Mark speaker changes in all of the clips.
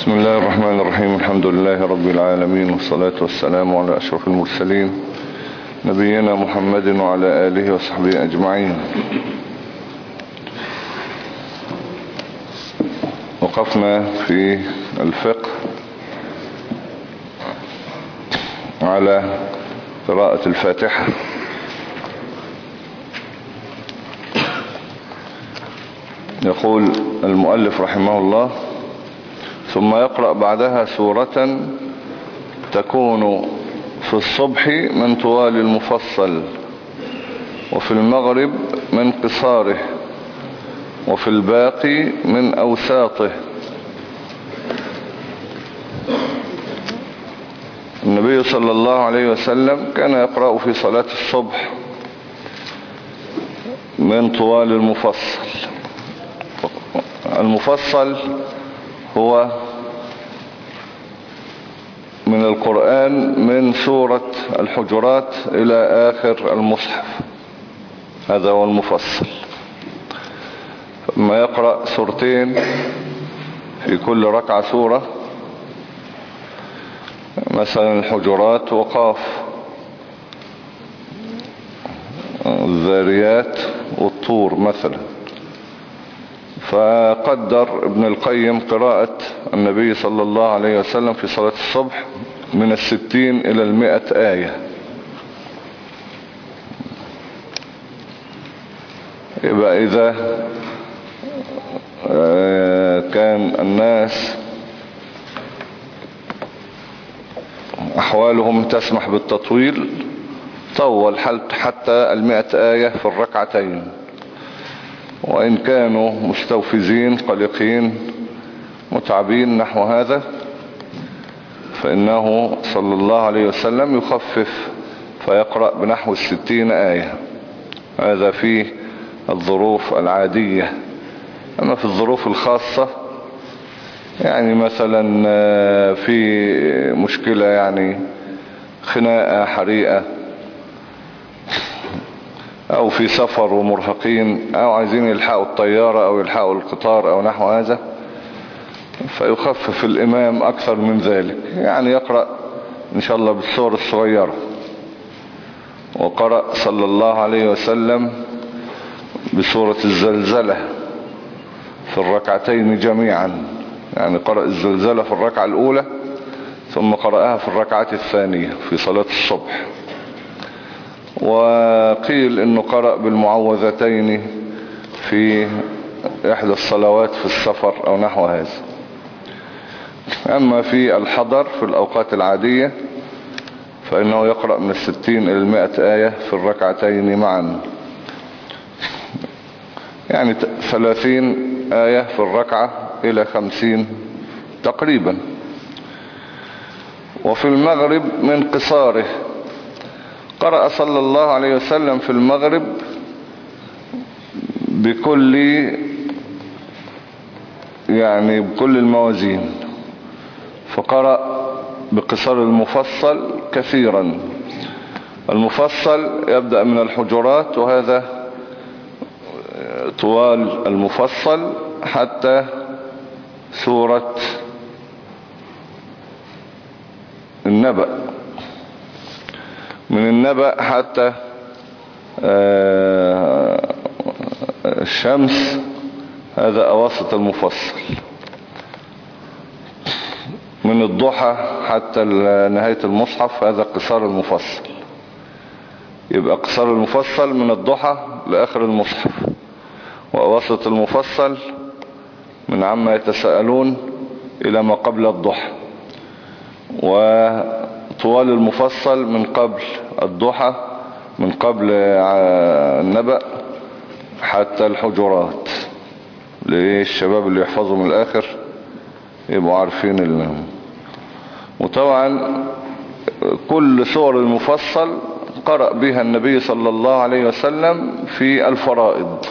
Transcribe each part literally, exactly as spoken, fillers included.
Speaker 1: بسم الله الرحمن الرحيم. الحمد لله رب العالمين، والصلاة والسلام على أشرف المرسلين نبينا محمد وعلى آله وصحبه أجمعين. وقفنا في الفقه على قراءة الفاتحة. يقول المؤلف رحمه الله: ثم يقرأ بعدها سورة تكون في الصبح من طوال المفصل، وفي المغرب من قصاره، وفي الباقي من أوساطه. النبي صلى الله عليه وسلم كان يقرأ في صلاة الصبح من طوال المفصل. المفصل هو من القرآن من سورة الحجرات إلى آخر المصحف، هذا هو المفصل. ثم يقرأ سورتين في كل ركعة سورة، مثلا الحجرات وقاف، الذاريات والطور مثلا. فقدر ابن القيم قراءة النبي صلى الله عليه وسلم في صلاة الصبح من الستين إلى المئة آية. يبقى إذا كان الناس أحوالهم تسمح بالتطويل طول حتى المئة آية في الركعتين، وإن كانوا مستوفزين قلقين متعبين نحو هذا فإنه صلى الله عليه وسلم يخفف فيقرأ بنحو الستين آية. هذا في الظروف العادية. أما في الظروف الخاصة، يعني مثلا في مشكلة، يعني خناقة، حريقة، او في سفر ومرهقين، او عايزين يلحقوا الطيارة او يلحقوا القطار او نحو هذا، فيخفف الامام اكثر من ذلك، يعني يقرأ ان شاء الله بالسور الصغيرة. وقرأ صلى الله عليه وسلم بسورة الزلزلة في الركعتين جميعا، يعني قرأ الزلزلة في الركعة الاولى ثم قرأها في الركعة الثانية في صلاة الصبح. وقيل انه قرأ بالمعوذتين في احدى الصلوات في السفر او نحو هذا. اما في الحضر في الاوقات العادية فانه يقرأ من الستين الى المائة آية في الركعتين معا، يعني ثلاثين آية في الركعة الى خمسين تقريبا. وفي المغرب من قصاره، قرأ صلى الله عليه وسلم في المغرب بكل يعني بكل الموازين، فقرأ بقصار المفصل كثيرا. المفصل يبدأ من الحجرات، وهذا طوال المفصل حتى سورة النبأ، من النبأ حتى الشمس، هذا أواسط المفصل. من الضحى حتى نهاية المصحف، هذا قصار المفصل. يبقى قصار المفصل من الضحى لآخر المصحف، وأواسط المفصل من عما يتساءلون إلى ما قبل الضحى، وطوال المفصل من قبل الضحى، من قبل النبأ حتى الحجرات، للشباب اللي يحفظوا من الآخر يبقوا عارفين لهم. وطبعا كل سور المفصل قرأ بها النبي صلى الله عليه وسلم في الفرائض،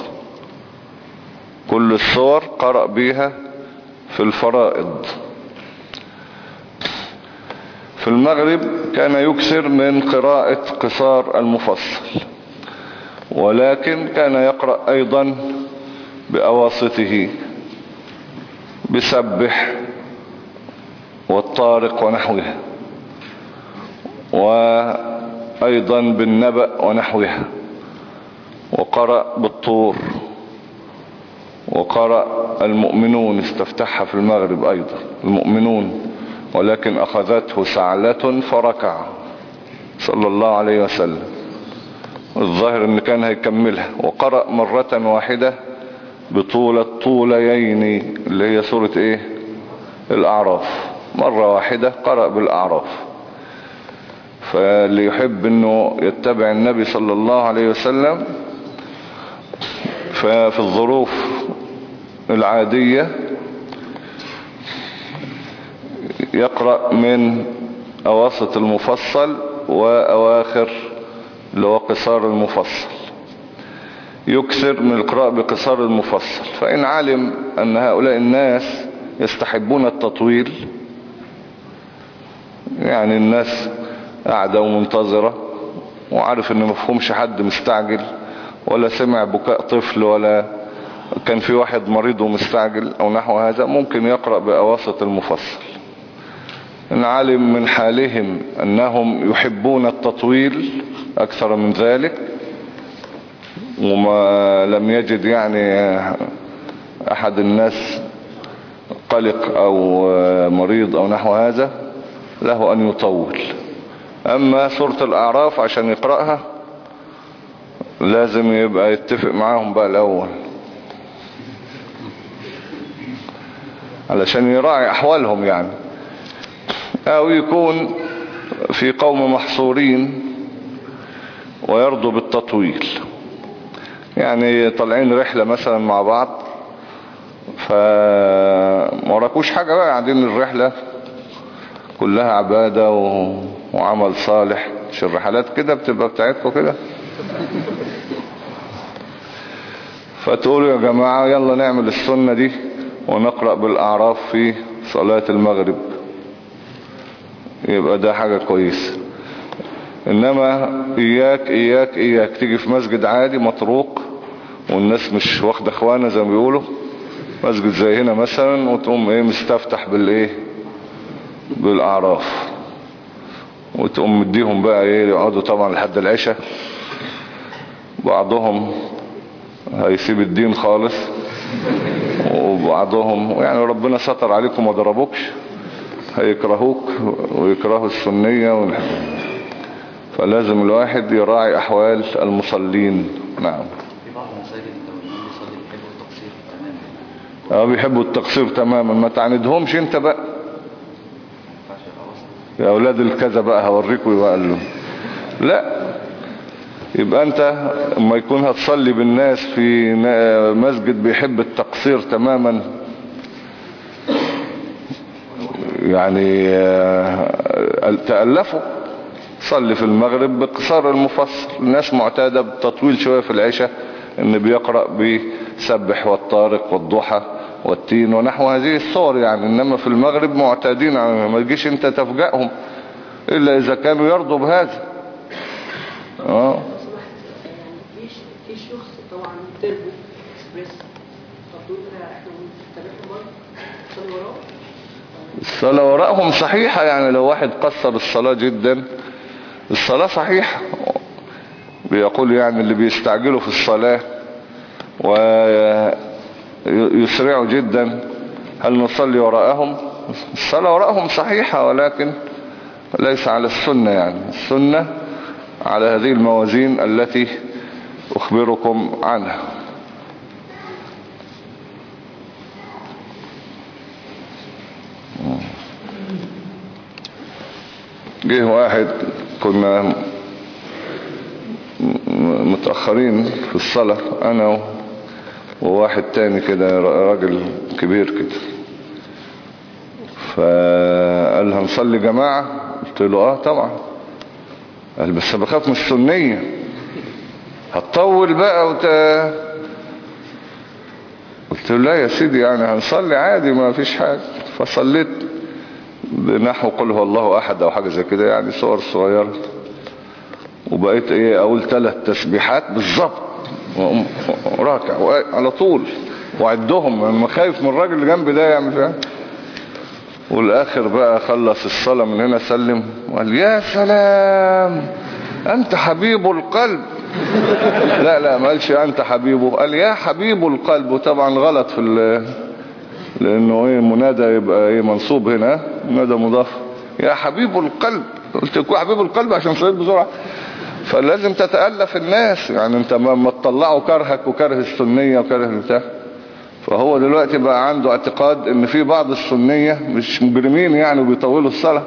Speaker 1: كل السور قرأ بها في الفرائض. في المغرب كان يكثر من قراءة قصار المفصل، ولكن كان يقرأ أيضا بأواسطه، بسبح والطارق ونحوها، وأيضا بالنبأ ونحوها، وقرأ بالطور، وقرأ المؤمنون استفتحها في المغرب أيضا المؤمنون، ولكن أخذته سعلة فركع صلى الله عليه وسلم. الظاهر ان كان هيكملها. وقرأ مرة واحدة بطول الطوليين اللي هي سورة ايه الأعراف، مرة واحدة قرأ بالأعراف. فاللي يحب انه يتبع النبي صلى الله عليه وسلم ففي الظروف العادية يقرأ من أواسط المفصل وأواخر اللي هو قصار المفصل، يكثر من القراءة بقصار المفصل. فإن علم أن هؤلاء الناس يستحبون التطويل، يعني الناس قاعدة ومنتظرة وعارف ان مفهومش حد مستعجل، ولا سمع بكاء طفل، ولا كان في واحد مريض ومستعجل او نحو هذا، ممكن يقرأ بأواسط المفصل. إن علم من حالهم أنهم يحبون التطويل أكثر من ذلك، وما لم يجد يعني أحد الناس قلق أو مريض أو نحو هذا، له أن يطول. أما سورة الأعراف عشان يقرأها لازم يبقى يتفق معاهم بقى الأول علشان يراعي أحوالهم يعني، أو يكون في قوم محصورين ويرضوا بالتطويل، يعني طالعين رحلة مثلا مع بعض فموراكوش حاجة بقى، قاعدين الرحلة كلها عبادة و... وعمل صالح، مش الرحلات كده بتبقى بتاعتكم كده. فتقولوا يا جماعة يلا نعمل السنة دي ونقرأ بالأعراف في صلاة المغرب، يبقى ده حاجة كويسة. انما اياك اياك اياك تيجي في مسجد عادي مطروق والناس مش واخدة اخوانا زي ما بيقولوا، مسجد زي هنا مثلا، وتقوم ايه مستفتح بالايه بالاعراف، وتقوم مديهم بقى ايه يقعدوا طبعا لحد العشاء. بعضهم هيسيب الدين خالص، وبعضهم يعني ربنا ستر عليكم وما ضربوكش هيكرهوك ويكرهوا السنية والحق. فلازم الواحد يراعي أحوال المصلين. نعم.
Speaker 2: في بعض المساجد الإمام بيصلي بيحبوا التقصير تماما.
Speaker 1: اه بيحبوا التقصير تماما، ما تعاندهمش انت بقى يا أولاد الكذا بقى هوريكوا يقول له لا. يبقى انت اما يكون هتصلي بالناس في مسجد بيحب التقصير تماما، يعني تألفوا. صلي في المغرب بقصار المفصل، الناس معتادة بالتطويل شوية في العشاء، ان بيقرأ بسبح والطارق والضحى والتين ونحو هذه الصور يعني. انما في المغرب معتادين، ما تجيش انت تفجأهم الا اذا كانوا يرضوا بهذا. اه
Speaker 3: في شخص طبعا تربو اكسبريس، طب دول احنا بنتابعهم برضه نصلي وراهم؟
Speaker 1: الصلاة وراءهم صحيحة، يعني لو واحد قصر الصلاة جدا الصلاة صحيحة. بيقول يعني اللي بيستعجلوا في الصلاة ويسرعوا جدا هل نصلي وراءهم؟ الصلاة وراءهم صحيحة، ولكن ليس على السنة، يعني السنة على هذه الموازين التي أخبركم عنها. جه واحد كنا متأخرين في الصلاة أنا وواحد تاني كده راجل كبير كده، فقال هنصلي جماعة، قلت له اه طبعا. قال بس بخاف من السنية هتطول بقى وت... قلت له لا يا سيدي يعني هنصلي عادي ما فيش حاجة. فصليت بنحو قل هو الله احد او حاجة زي كده، يعني صور صغيرة، وبقيت ايه اقول ثلاث تسبيحات بالظبط راكع على طول وعدهم، انا خايف من الراجل اللي جنبي ده يعمل فيها. والاخر بقى خلص الصلاة من هنا سلم وقال يا سلام انت حبيب القلب. لا لا ما قالش انت حبيبه، قال يا حبيب القلب. وطبعا غلط في ال لانه ايه منادى يبقى ايه منصوب هنا، منادى مضاف. يا حبيب القلب، قلت لكم حبيب القلب عشان صليت بسرعة. فلازم تتألف الناس، يعني انت ما تطلعوا كرهك وكره السنية وكره البتاع. فهو دلوقتي بقى عنده اعتقاد ان في بعض السنية مش مجرمين يعني وبيطولوا الصلاة.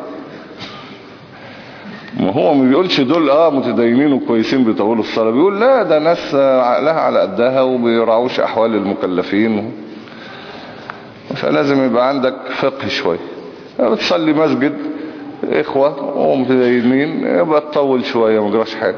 Speaker 1: ما هو ما بيقولش دول اه متدينين وكويسين بيطولوا الصلاة، بيقول لا ده ناس عقلها على قدها وبيراعوش احوال المكلفين. فلازم يبقى عندك فقه شوية. بتصلي مسجد اخوة ومتدينين يبقى تطول شوية ما جراش حاجة.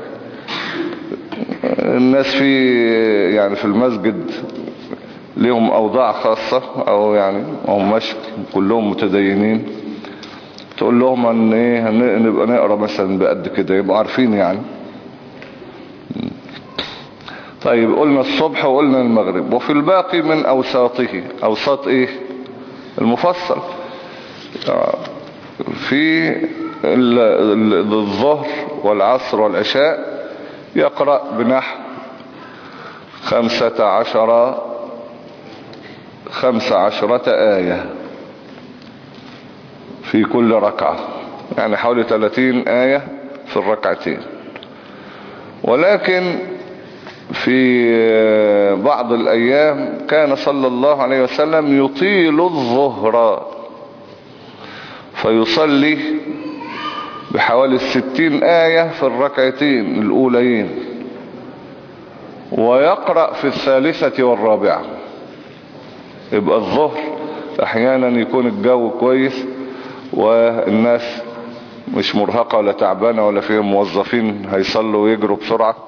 Speaker 1: الناس في يعني في المسجد ليهم اوضاع خاصة او يعني هم مش كلهم متدينين، تقول لهم ان ايه نبقى نقرأ مثلا بقد كده يبقوا عارفين يعني. طيب قلنا الصبح وقلنا المغرب. وفي الباقي من اوساطه، اوساط ايه المفصل، في الظهر والعصر والعشاء يقرأ بنحو خمسة عشر خمسة عشرة آية في كل ركعة، يعني حوالي ثلاثين آية في الركعتين. ولكن في بعض الأيام كان صلى الله عليه وسلم يطيل الظهر فيصلي بحوالي الستين آية في الركعتين الأولين، ويقرأ في الثالثة والرابعة. يبقى الظهر أحيانا يكون الجو كويس والناس مش مرهقة ولا تعبانة ولا فيهم موظفين هيصلوا ويجروا بسرعة،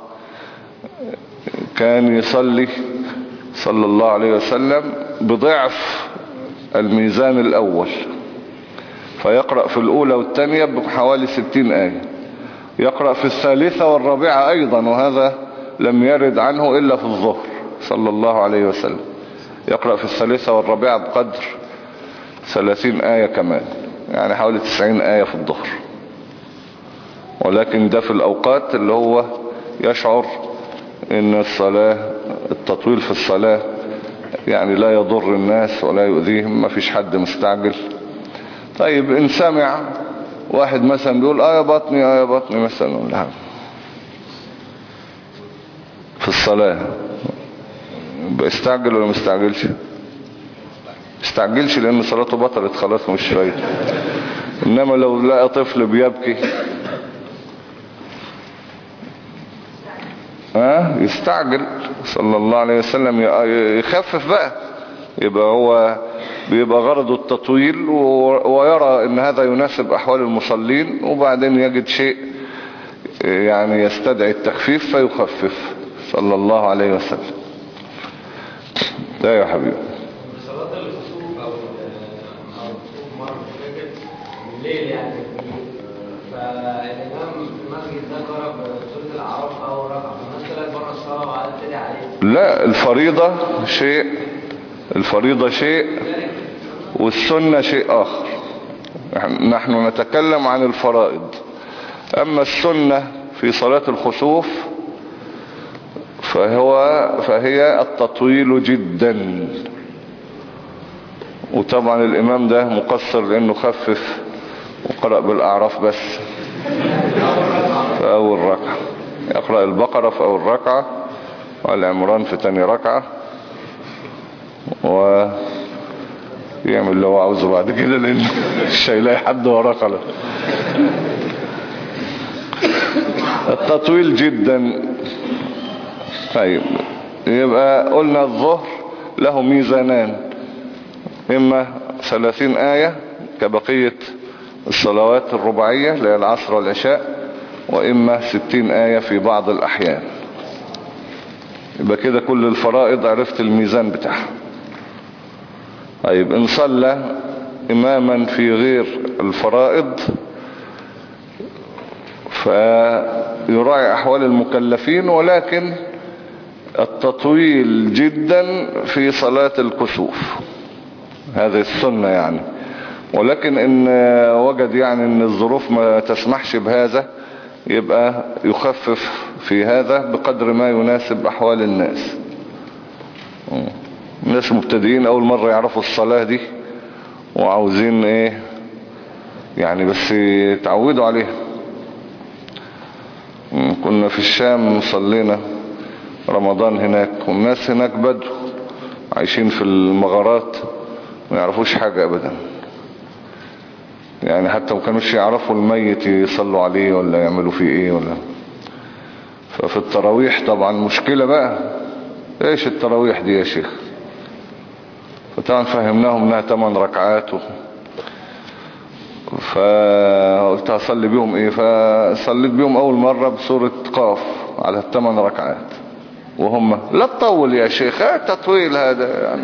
Speaker 1: كان يصلي صلى الله عليه وسلم بضعف الميزان الأول، فيقرأ في الأولى والثانية بحوالي ستين آية، يقرأ في الثالثة والرابعة أيضا، وهذا لم يرد عنه إلا في الظهر صلى الله عليه وسلم، يقرأ في الثالثة والرابعة بقدر ثلاثين آية كمان، يعني حوالي تسعين آية في الظهر. ولكن ده في الأوقات اللي هو يشعر ان الصلاة التطويل في الصلاة يعني لا يضر الناس ولا يؤذيهم، ما فيش حد مستعجل. طيب ان سمع واحد مثلا بيقول اه يا بطني اه يا بطني مثلا ولا في الصلاة، بيستعجل ولا مستعجلش؟ مستعجلش لان صلاته بطلت خلاص مش فايدة. انما لو لقى طفل بيبكي ها يستعجل صلى الله عليه وسلم، يخفف بقى. يبقى هو بيبقى غرضه التطويل ويرى ان هذا يناسب احوال المصلين، وبعدين يجد شيء يعني يستدعي التخفيف فيخفف صلى الله عليه وسلم. ده يا حبيبي
Speaker 4: صلاة الخسوف او الخسوف مرة فاتت بالليل يعني، فالإمام في المسجد ده قرأ بسورة الأعراف أو ركعة، فالناس طلعت بره الصلاة وقعدت تدعي عليه.
Speaker 1: لا، الفريضة شيء، الفريضة شيء والسنة شيء آخر. نحن نتكلم عن الفرائض. أما السنة في صلاة الخسوف فهو فهي التطويل جدا. وطبعا الإمام ده مقصر لأنه خفف وقرأ بالأعراف بس في أول ركعة، يقرأ البقرة في أول ركعة والعمران في تاني ركعة، ويعمل اللي هو عاوزه بعد كده لأنه مش هيلاقي حد وراه خلاص. التطويل جدا. طيب يبقى قلنا الظهر له ميزانان، إما ثلاثين آية كبقية الصلوات الرباعية اللي هي العصر والعشاء، وإما ستين آية في بعض الأحيان. يبقى كده كل الفرائض عرفت الميزان بتاعها. طيب إن صلى إماما في غير الفرائض فيراعي أحوال المكلفين، ولكن التطويل جدا في صلاة الكسوف هذه السنة يعني، ولكن ان وجد يعني ان الظروف ما تسمحش بهذا يبقى يخفف في هذا بقدر ما يناسب احوال الناس. الناس مبتدئين اول مرة يعرفوا الصلاة دي وعاوزين ايه يعني بس يتعودوا عليها. كنا في الشام صلينا رمضان هناك والناس هناك بدو عايشين في المغارات ما يعرفوش حاجة ابدا يعني حتى ما كانوش يعرفوا الميت يصلوا عليه ولا يعملوا فيه ايه ولا. ففي التراويح طبعا مشكلة بقى ايش التراويح دي يا شيخ. فطبعا فهمناهم انها تمن ركعات و... فقلت هصلي بيهم ايه فصليت بيهم اول مرة بسورة قاف على الثمان ركعات وهم لا تطول يا شيخ ايه التطويل هذا يعني.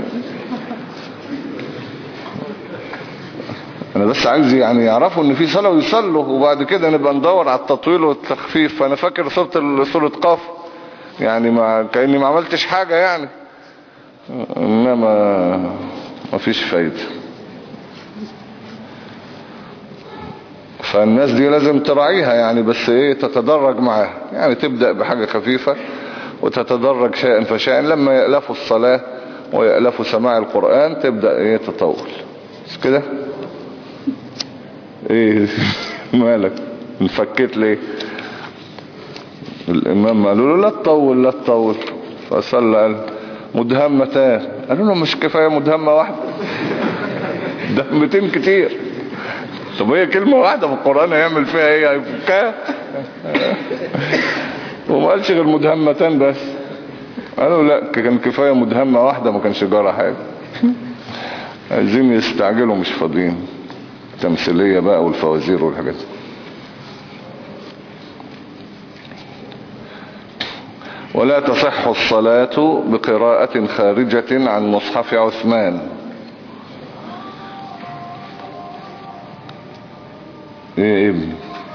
Speaker 1: انا بس عايز يعني يعرفوا ان في صلاة ويصلوا وبعد كده نبقى ندور على التطويل والتخفيف. فانا فاكر سورة سورة قاف يعني ما كأني ما عملتش حاجة يعني انما ما فيش فايدة. فالناس دي لازم تراعيها يعني بس ايه تتدرج معاها يعني تبدأ بحاجة خفيفة وتتدرج شيئا فشيئا لما يألفوا الصلاة ويألفوا سماع القرآن تبدأ ايه تطول. مش كده ايه مالك انفكت ليه. الامام قالوا له لا تطول لا تطول فصلى قال مدهمتان قالوا له مش كفاية مدهمة واحدة دهمتين كتير. طب هي كلمة واحدة في القرآن هيعمل فيها ايه هيفكها وما قالش غير مدهمتان بس. قالوا لا كان كفاية مدهمة واحدة ما كانش جرى حاجة. عايزين يستعجلوا مش فاضيين تمثيلية بقى والفوازير والحاجات. ولا تصح الصلاة بقراءة خارجة عن مصحف عثمان. ايه ابني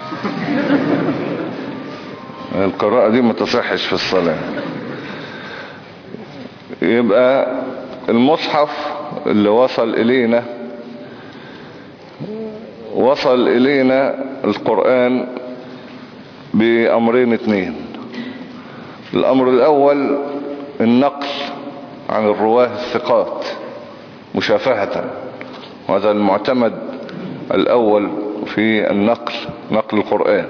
Speaker 1: القراءة دي ما تصحش في الصلاة. يبقى المصحف اللي وصل الينا وصل الينا القرآن بأمرين اتنين. الأمر الأول النقل عن الرواه الثقات مشافهة وهذا المعتمد الأول في النقل نقل القرآن.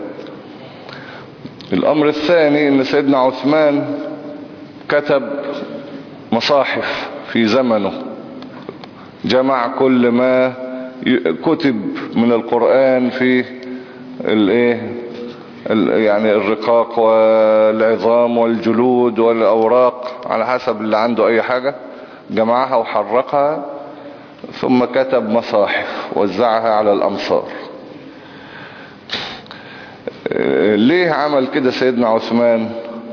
Speaker 1: الأمر الثاني أن سيدنا عثمان كتب مصاحف في زمنه جمع كل ما كتب من القرآن في الايه يعني الرقاق والعظام والجلود والأوراق على حسب اللي عنده أي حاجة جمعها وحرقها ثم كتب مصاحف وزعها على الأمصار. ليه عمل كده سيدنا عثمان؟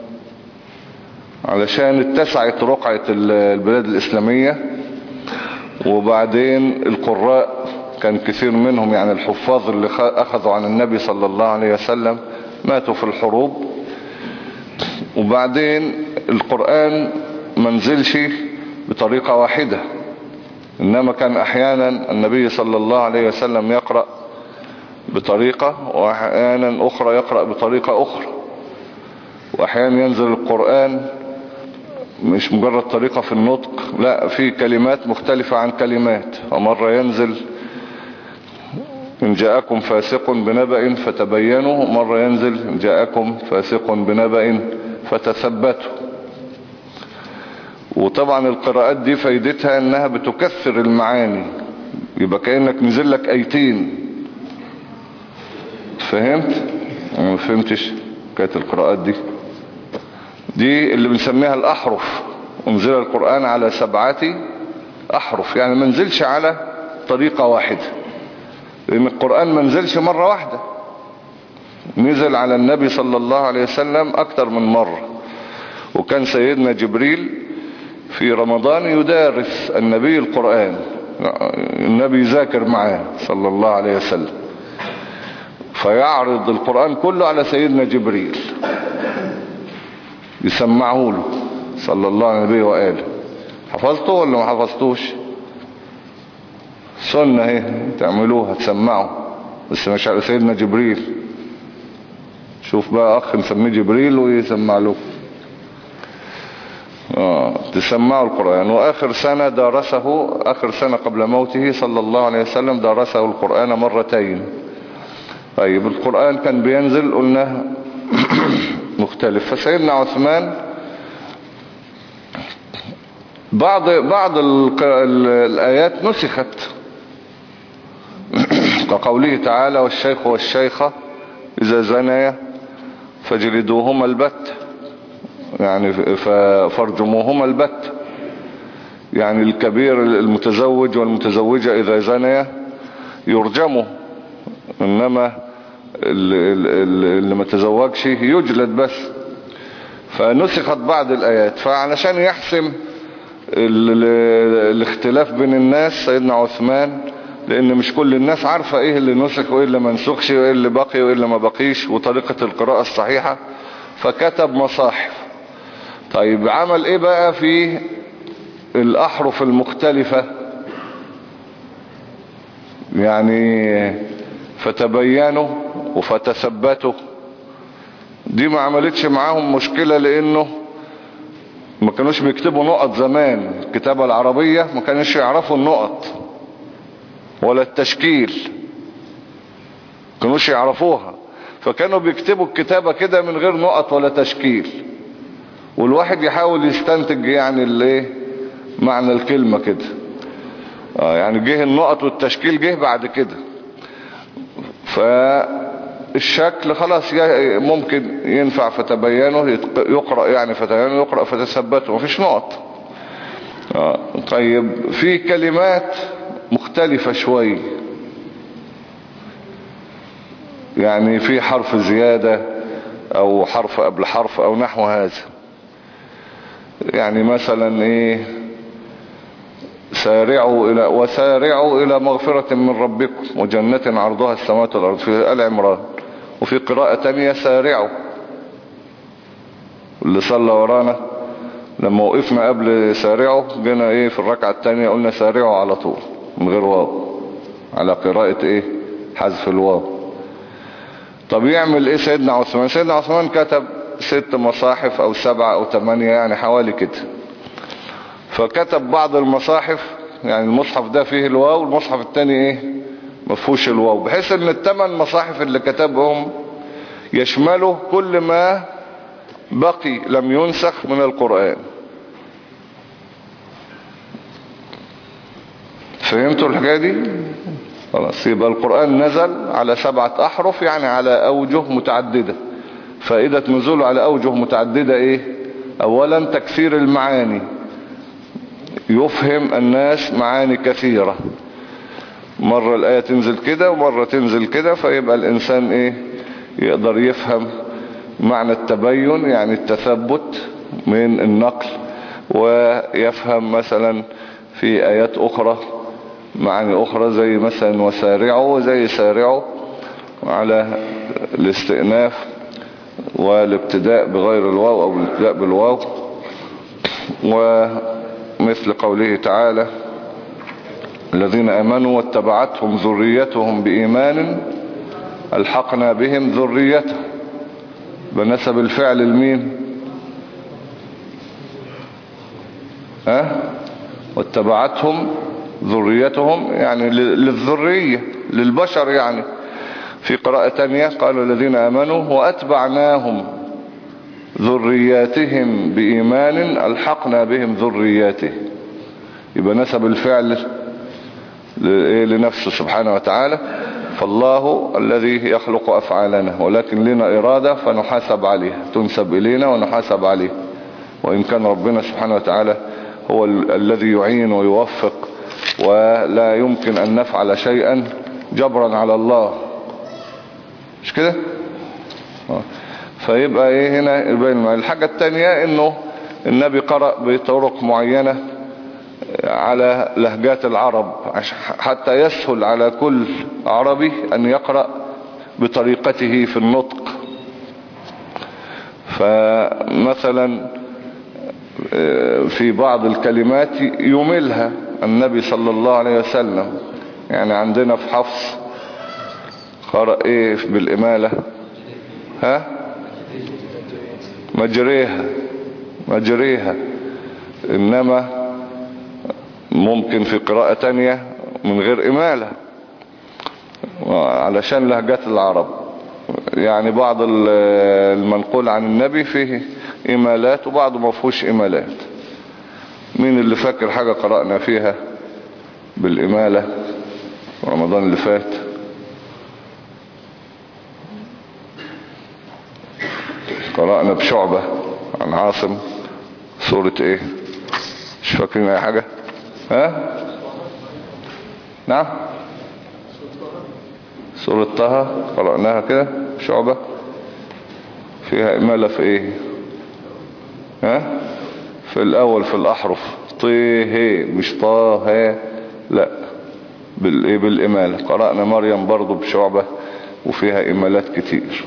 Speaker 1: علشان اتسعت رقعة البلاد الإسلامية وبعدين القراء كان كثير منهم يعني الحفاظ اللي أخذوا عن النبي صلى الله عليه وسلم ماتوا في الحروب. وبعدين القرآن منزلش بطريقة واحدة إنما كان أحيانا النبي صلى الله عليه وسلم يقرأ بطريقة وأحيانا أخرى يقرأ بطريقة أخرى. وأحيانا ينزل القرآن مش مجرد طريقة في النطق لا في كلمات مختلفة عن كلمات. ومرة ينزل إن جاءكم فاسق بنبأ فتبينوا مرة ينزل إن جاءكم فاسق بنبأ فتثبتوا. وطبعا القراءات دي فايدتها انها بتكثر المعاني يبقى كأنك نزل لك ايتين. فهمت؟ ما فهمتش كانت القراءات دي دي اللي بنسميها الاحرف. انزل القرآن على سبعة احرف يعني ما نزلش على طريقة واحدة لان القرآن ما نزلش مرة واحدة نزل على النبي صلى الله عليه وسلم اكتر من مرة. وكان سيدنا جبريل في رمضان يدارس النبي القرآن النبي ذاكر معاه صلى الله عليه وسلم فيعرض القرآن كله على سيدنا جبريل يسمعه له صلى الله عليه وآله. حفظته ولا ما حفظتوش؟ سنة اهي تعملوها تسمعوا، بس مش على سيدنا جبريل. شوف بقى اخ نسميه جبريل ويسمع له. آه تسمعوا القرآن. واخر سنة درسه، اخر سنة قبل موته صلى الله عليه وسلم درسه القرآن مرتين. طيب القرآن كان بينزل قلنا مختلف. فسيدنا عثمان بعض بعض الآيات نسخت كقوله تعالى والشيخ والشيخة إذا زنيا فاجلدوهما البت، يعني فارجموهما البت، يعني الكبير المتزوج والمتزوجة إذا زنيا يرجموا، إنما اللي ما تزوجش يجلد بس. فنسخت بعض الآيات. فعلشان يحسم الاختلاف بين الناس سيدنا عثمان، لان مش كل الناس عارفة ايه اللي نسخ وايه اللي ما نسخش وايه اللي بقي وايه اللي ما بقيش وطريقة القراءة الصحيحة، فكتب مصاحف. طيب عمل ايه بقى في الاحرف المختلفة؟ يعني فتبينوا وفتثبتوا. دي ما عملتش معاهم مشكلة، لانه ما كانوش بيكتبوا نقط زمان. الكتابة العربية ما كانوش يعرفوا النقط ولا التشكيل، ما كانوش يعرفوها، فكانوا بيكتبوا الكتابة كده من غير نقط ولا تشكيل، والواحد يحاول يستنتج يعني الايه معنى الكلمة كده. آه يعني جه النقط والتشكيل جه بعد كده. فالشكل خلاص ممكن ينفع فتبينوا يقرأ، يعني فتبينوا يقرأ فتثبتوا، مفيش نقط. آه طيب في كلمات مختلفة شوي، يعني في حرف زيادة او حرف قبل حرف او نحو هذا. يعني مثلا ايه سارعوا الى وسارعوا الى مغفرة من ربكم وجنة عرضها السماوات والارض في آل عمران. وفي قراءة تانية سارعوا. اللي صلى ورانا لما وقفنا قبل سارعوا جينا ايه في الركعة التانية قلنا سارعوا على طول من غير واو، على قراءة ايه حذف الواو. طب يعمل ايه سيدنا عثمان؟ سيدنا عثمان كتب ست مصاحف او سبعة او ثمانية، يعني حوالي كده. فكتب بعض المصاحف، يعني المصحف ده فيه الواو والمصحف التاني ايه مفهوش الواو، بحيث ان الثمان مصاحف اللي كتبهم يشملوا كل ما بقي لم ينسخ من القرآن. فهمتوا الحكاية دي؟ خلاص يبقى القرآن نزل على سبعة أحرف، يعني على أوجه متعددة. فائدة نزوله على أوجه متعددة إيه؟ أولا تكثير المعاني، يفهم الناس معاني كثيرة. مرة الآية تنزل كده ومرة تنزل كده، فيبقى الإنسان إيه يقدر يفهم معنى التبين، يعني التثبت من النقل، ويفهم مثلا في آيات أخرى معاني أخرى زي مثلا وسارعوا، زي سارعوا على الاستئناف والابتداء بغير الواو أو الابتداء بالواو. ومثل قوله تعالى الذين آمنوا واتبعتهم ذريتهم بإيمان ألحقنا بهم ذريتهم، بنسب الفعل المين ها واتبعتهم ذريتهم، يعني للذرية للبشر. يعني في قراءة تانية قالوا الذين آمنوا وأتبعناهم ذرياتهم بإيمان ألحقنا بهم ذرياته، يبقى نسب الفعل لنفسه سبحانه وتعالى. فالله الذي يخلق أفعالنا، ولكن لنا إرادة فنحاسب عليها، تنسب إلينا ونحاسب عليها. وإن كان ربنا سبحانه وتعالى هو ال الذي يعين ويوفق، ولا يمكن أن نفعل شيئا جبرا على الله، مش كده؟ فيبقى ايه هنا يبين. الحاجة التانية انه النبي قرأ بطرق معينة على لهجات العرب حتى يسهل على كل عربي ان يقرأ بطريقته في النطق. فمثلا في بعض الكلمات يملها النبي صلى الله عليه وسلم، يعني عندنا في حفص قرأ ايه بالإمالة؟ ها مجريها مجريها. انما ممكن في قراءة تانية من غير إمالة علشان لهجات العرب. يعني بعض المنقول عن النبي فيه إمالات وبعضه ما فيهوش إمالات. مين اللي فاكر حاجة قرأنا فيها بالإمالة رمضان اللي فات؟ قرأنا بشعبة عن عاصم سورة ايه؟ مش فاكرين اي حاجة؟ ها؟ نعم سورة طه قرأناها كده شعبة. فيها إمالة في ايه؟ ها؟ في الأول في الأحرف طيه مش طه لا بالإيه بالإمالة. قرأنا مريم برضو بشعبة وفيها إمالات كتير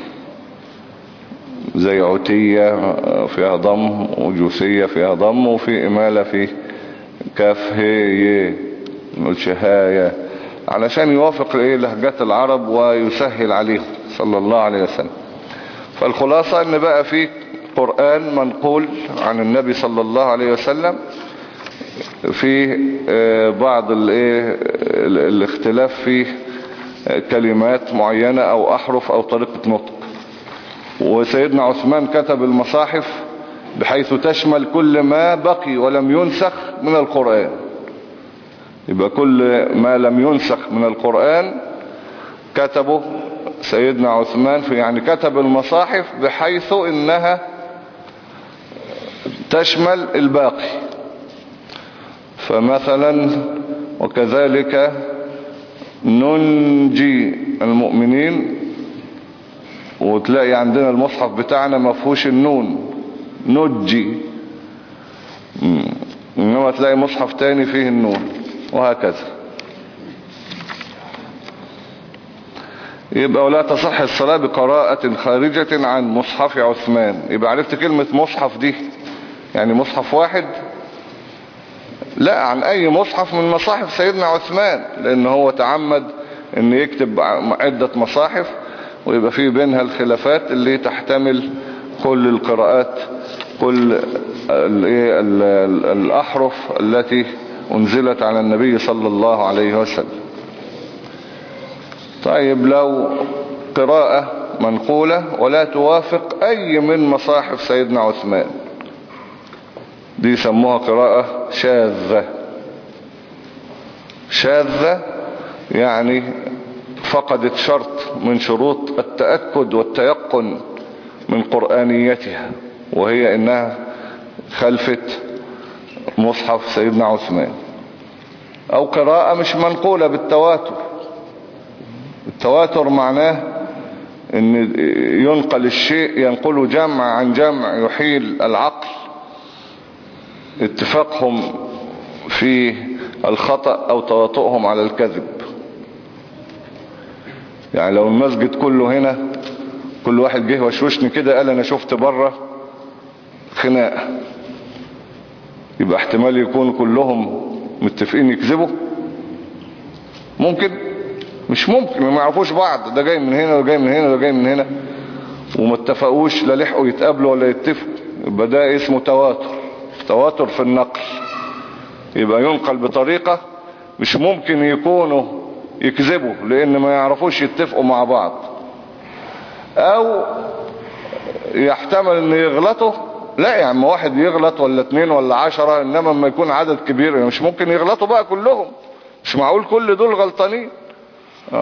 Speaker 1: زي عتية فيها ضم وجوسية فيها ضم وفي إمالة في كاف هي نقولش هايا علشان يوافق ايه لهجات العرب ويسهل عليهم صلى الله عليه وسلم. فالخلاصة ان بقى في قرآن منقول عن النبي صلى الله عليه وسلم في بعض الايه الاختلاف في كلمات معينة او احرف او طريقة نطق. وسيدنا عثمان كتب المصاحف بحيث تشمل كل ما بقي ولم ينسخ من القرآن. يبقى كل ما لم ينسخ من القرآن كتبه سيدنا عثمان في يعني كتب المصاحف بحيث انها تشمل الباقي. فمثلا وكذلك ننجي المؤمنين وتلاقي عندنا المصحف بتاعنا ما فيهوش النون نجي انما تلاقي مصحف تاني فيه النون وهكذا. يبقى ولا تصح الصلاة بقراءة خارجة عن مصحف عثمان. يبقى عرفت كلمة مصحف دي يعني مصحف واحد؟ لا عن اي مصحف من مصاحف سيدنا عثمان لان هو تعمد ان يكتب عدة مصاحف ويبقى فيه بينها الخلافات اللي تحتمل كل القراءات كل الأحرف التي أنزلت على النبي صلى الله عليه وسلم. طيب لو قراءة منقولة ولا توافق أي من مصاحف سيدنا عثمان دي يسموها قراءة شاذة. شاذة يعني فقدت شرط من شروط التأكد والتيقن من قرآنيتها وهي انها خلفت مصحف سيدنا عثمان. او قراءة مش منقولة بالتواتر. التواتر معناه ان ينقل الشيء ينقله جمع عن جمع يحيل العقل اتفاقهم في الخطأ او تواطؤهم على الكذب. يعني لو المسجد كله هنا كل واحد جه وشوشني كده قال انا شفت بره خناقة يبقى احتمال يكون كلهم متفقين يكذبوا؟ ممكن؟ مش ممكن. ما يعرفوش بعض ده جاي من هنا وجاي من هنا وجاي من هنا وما اتفقوش لا لحقوا يتقابلوا ولا يتفقوا. يبقى ده اسمه تواتر. تواتر في النقل. يبقى ينقل بطريقة مش ممكن يكونوا يكذبوا لان ما يعرفوش يتفقوا مع بعض. او يحتمل ان يغلطوا. لا يا عم واحد يغلط ولا اتنين ولا عشرة انما لما يكون عدد كبير مش ممكن يغلطوا بقى كلهم. مش معقول كل دول غلطانين. اه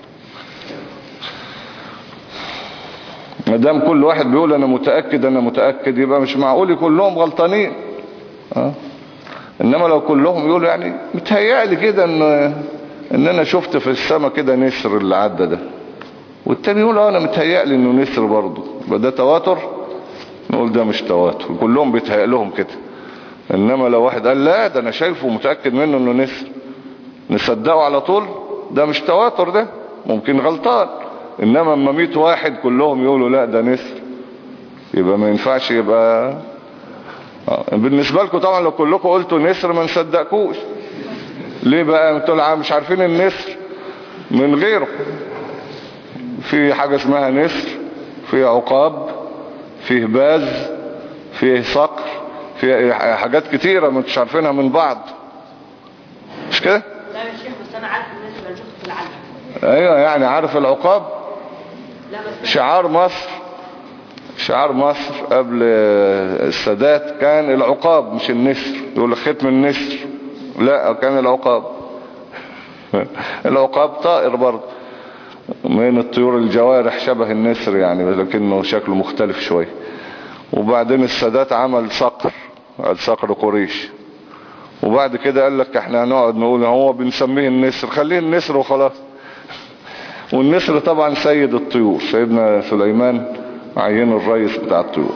Speaker 1: مادام كل واحد بيقول انا متأكد انا متأكد يبقى مش معقول كلهم غلطانين. اه انما لو كلهم يقولوا يعني متهيألي كده ان ان انا شفت في السماء كده نسر اللي عدى ده والتاني يقول اه انا متهيألي انه نسر برضه يبقى ده تواتر. نقول ده مش تواتر. كلهم بيتهيأ لهم كده. انما لو واحد قال لا ده انا شايفه متأكد منه انه نسر نصدقه على طول ده مش تواتر. ده ممكن غلطان. انما اما مية واحد كلهم يقولوا لا ده نسر يبقى ما ينفعش. يبقى آه. بالنسبة لكم طبعا لو كلكم قلتوا نسر ما نصدقكوش ليه بقى؟ انتوا مش عارفين النسر من غيره. في حاجة اسمها نسر، في عقاب، فيه باز، فيه صقر، فيه حاجات كتيرة ما انتوش عارفينها من بعض، مش كده؟
Speaker 3: لا يا شيخ بس انا عارف الناس اللي شفت في العلم.
Speaker 1: ايوه يعني عارف العقاب.
Speaker 3: لا بس
Speaker 1: شعار مصر، شعار مصر قبل السادات كان العقاب مش النسر. يقول لك ختم النسر، لا كان العقاب. العقاب طائر برضه من الطيور الجوارح شبه النسر يعني، لكنه شكله مختلف شوي. وبعدين السادات عمل صقر، قال صقر قريش. وبعد كده قال لك احنا هنقعد نقول هو بنسميه النسر، خليه النسر وخلاص. والنسر طبعا سيد الطيور، سيدنا سليمان عين الرئيس بتاع الطيور.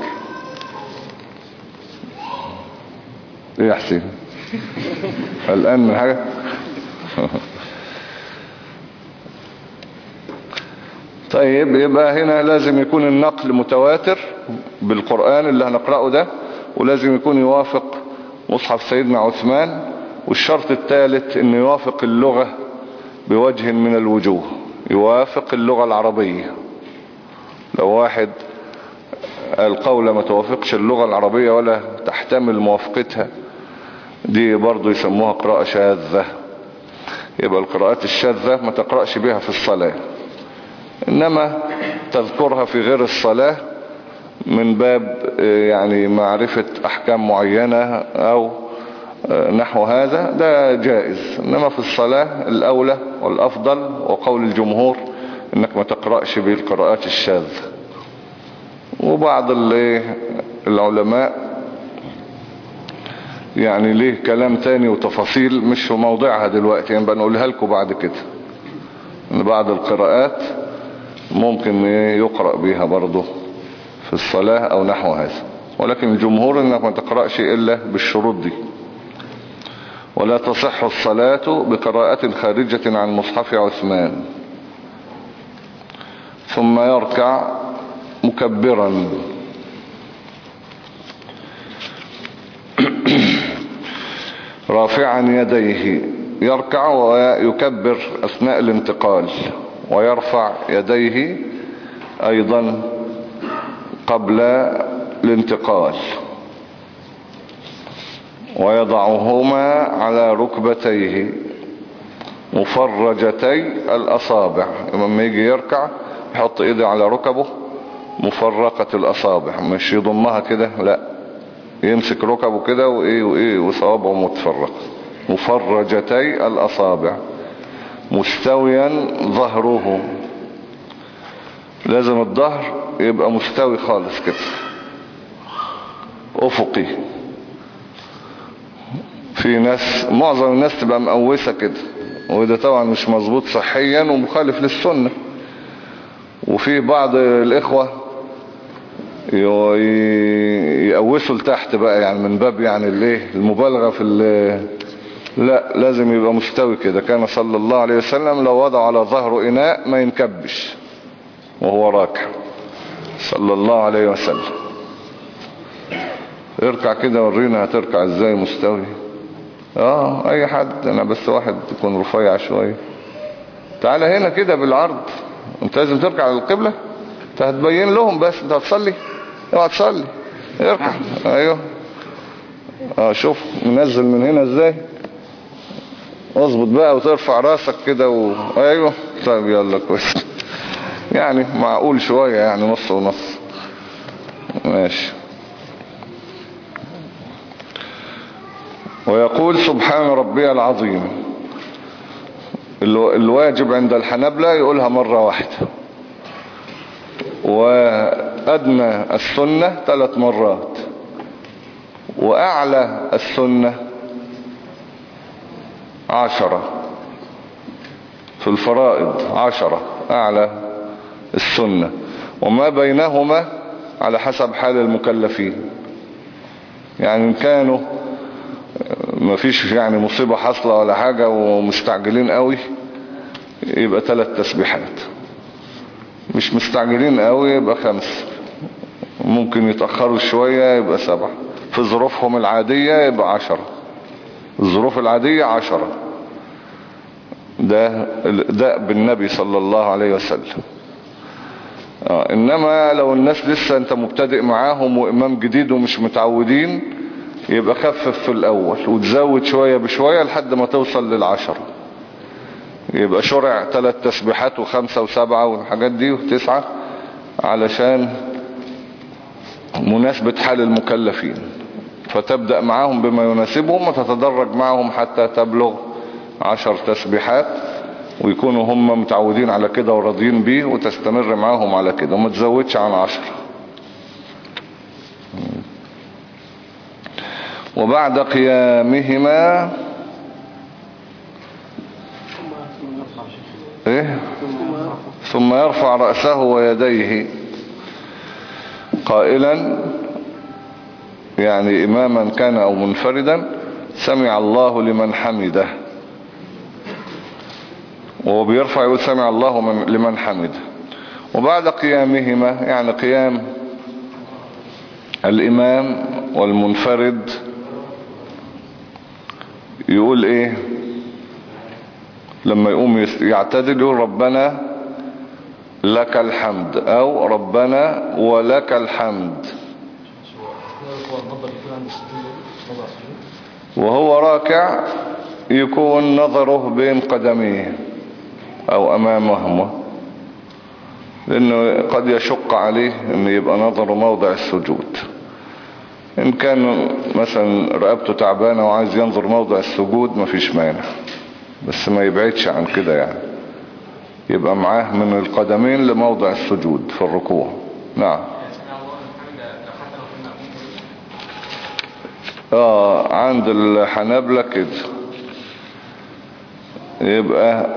Speaker 1: ايه يا حسين؟ قلقان من حاجة؟ طيب يبقى هنا لازم يكون النقل متواتر بالقرآن اللي هنقرأه ده، ولازم يكون يوافق مصحف سيدنا عثمان. والشرط الثالث انه يوافق اللغة بوجه من الوجوه، يوافق اللغة العربية. لو واحد القولة ما توافقش اللغة العربية ولا تحتمل موافقتها، دي برضو يسموها قراءة شاذة. يبقى القراءات الشاذة ما تقرأش بها في الصلاة، إنما تذكرها في غير الصلاة من باب يعني معرفة أحكام معينة أو نحو هذا، ده جائز. إنما في الصلاة الأولى والأفضل وقول الجمهور إنك ما تقرأش بالقراءات الشاذة. وبعض العلماء يعني ليه كلام تاني وتفاصيل مش في موضعها دلوقتي، يعني بنقولها لكم بعد كده، ان بعض القراءات ممكن يقرأ بيها برضه في الصلاة او نحو هذا. ولكن الجمهور انك ما تقرأش الا بالشروط دي. ولا تصح الصلاة بقراءة خارجة عن مصحف عثمان. ثم يركع مكبرا. رافعا يديه. يركع ويكبر أثناء الانتقال، ويرفع يديه أيضا قبل الانتقال، ويضعهما على ركبتيه مفرجتي الأصابع. لما يجي يركع يحط ايده على ركبه مفرقة الأصابع، مش يضمها كده، لا، يمسك ركبه كده وايه وايه وصوابعه متفرقة. مفرجتي الأصابع. مستويا ظهره، لازم الظهر يبقى مستوي خالص كده، أفقي. في ناس، معظم الناس تبقى مقوسة كده، وده طبعا مش مظبوط صحيا ومخالف للسنة. وفي بعض الإخوة يقوسوا لتحت بقى، يعني من باب يعني الايه المبالغة في ال لا، لازم يبقى مستوي كده. كان صلى الله عليه وسلم لو وضع على ظهره إناء ما ينكبش وهو راكع صلى الله عليه وسلم. اركع كده ورينا هتركع ازاي مستوي. اه اي حد، انا بس واحد يكون رفيع شوية. تعالى هنا كده بالعرض. انت لازم تركع للقبلة، انت هتبين لهم بس انت هتصلي، اوعى تصلي، اركع. ايوه اه شوف منزل من هنا ازاي، اظبط بقى وترفع راسك كده و... ايوه طيب يلا كويس. يعني معقول شوية، يعني نص ونص ماشي. ويقول سبحان ربي العظيم. الواجب عند الحنبلة يقولها مرة واحدة، وأدنى السنة ثلاث مرات، وأعلى السنة عشرة. في الفرائض عشرة أعلى السنة، وما بينهما على حسب حال المكلفين. يعني إن كانوا ما فيش يعني مصيبة حصلة ولا حاجة ومستعجلين قوي يبقى ثلاث تسبيحات، مش مستعجلين قوي يبقى خمس، ممكن يتأخروا شوية يبقى سبعة، في ظروفهم العادية يبقى عشرة، الظروف العادية عشرة، ده ده بالنبي صلى الله عليه وسلم. آه إنما لو الناس لسه أنت مبتدئ معاهم وإمام جديد ومش متعودين، يبقى خفف في الأول وتزود شوية بشوية لحد ما توصل للعشرة. يبقى شرع ثلاث تسبيحات وخمسة وسبعة والحاجات دي وتسعة علشان مناسبة حال المكلفين، فتبدأ معاهم بما يناسبهم وتتدرج معهم حتى تبلغ عشر تسبيحات ويكونوا هم متعودين على كده وراضيين بيه، وتستمر معاهم على كده وما تزودش عن عشر. وبعد قيامهما إيه؟ ثم يرفع رأسه ويديه قائلا، يعني إماما كان أو منفردا، سمع الله لمن حمده. وهو بيرفع يقول سمع الله من لمن حمده. وبعد قيامهما يعني قيام الإمام والمنفرد يقول إيه لما يقوم يعتدل؟ يقول ربنا لك الحمد أو ربنا ولك الحمد. وهو راكع يكون نظره بين قدميه أو أمامهما، لأنه قد يشق عليه أن يبقى نظره موضع السجود. إن كان مثلا رقبته تعبانة وعايز ينظر موضع السجود مفيش مانع، بس ما يبعدش عن كده، يعني يبقى معاه من القدمين لموضع السجود في الركوع. نعم. اه عند الحنابلة كده يبقى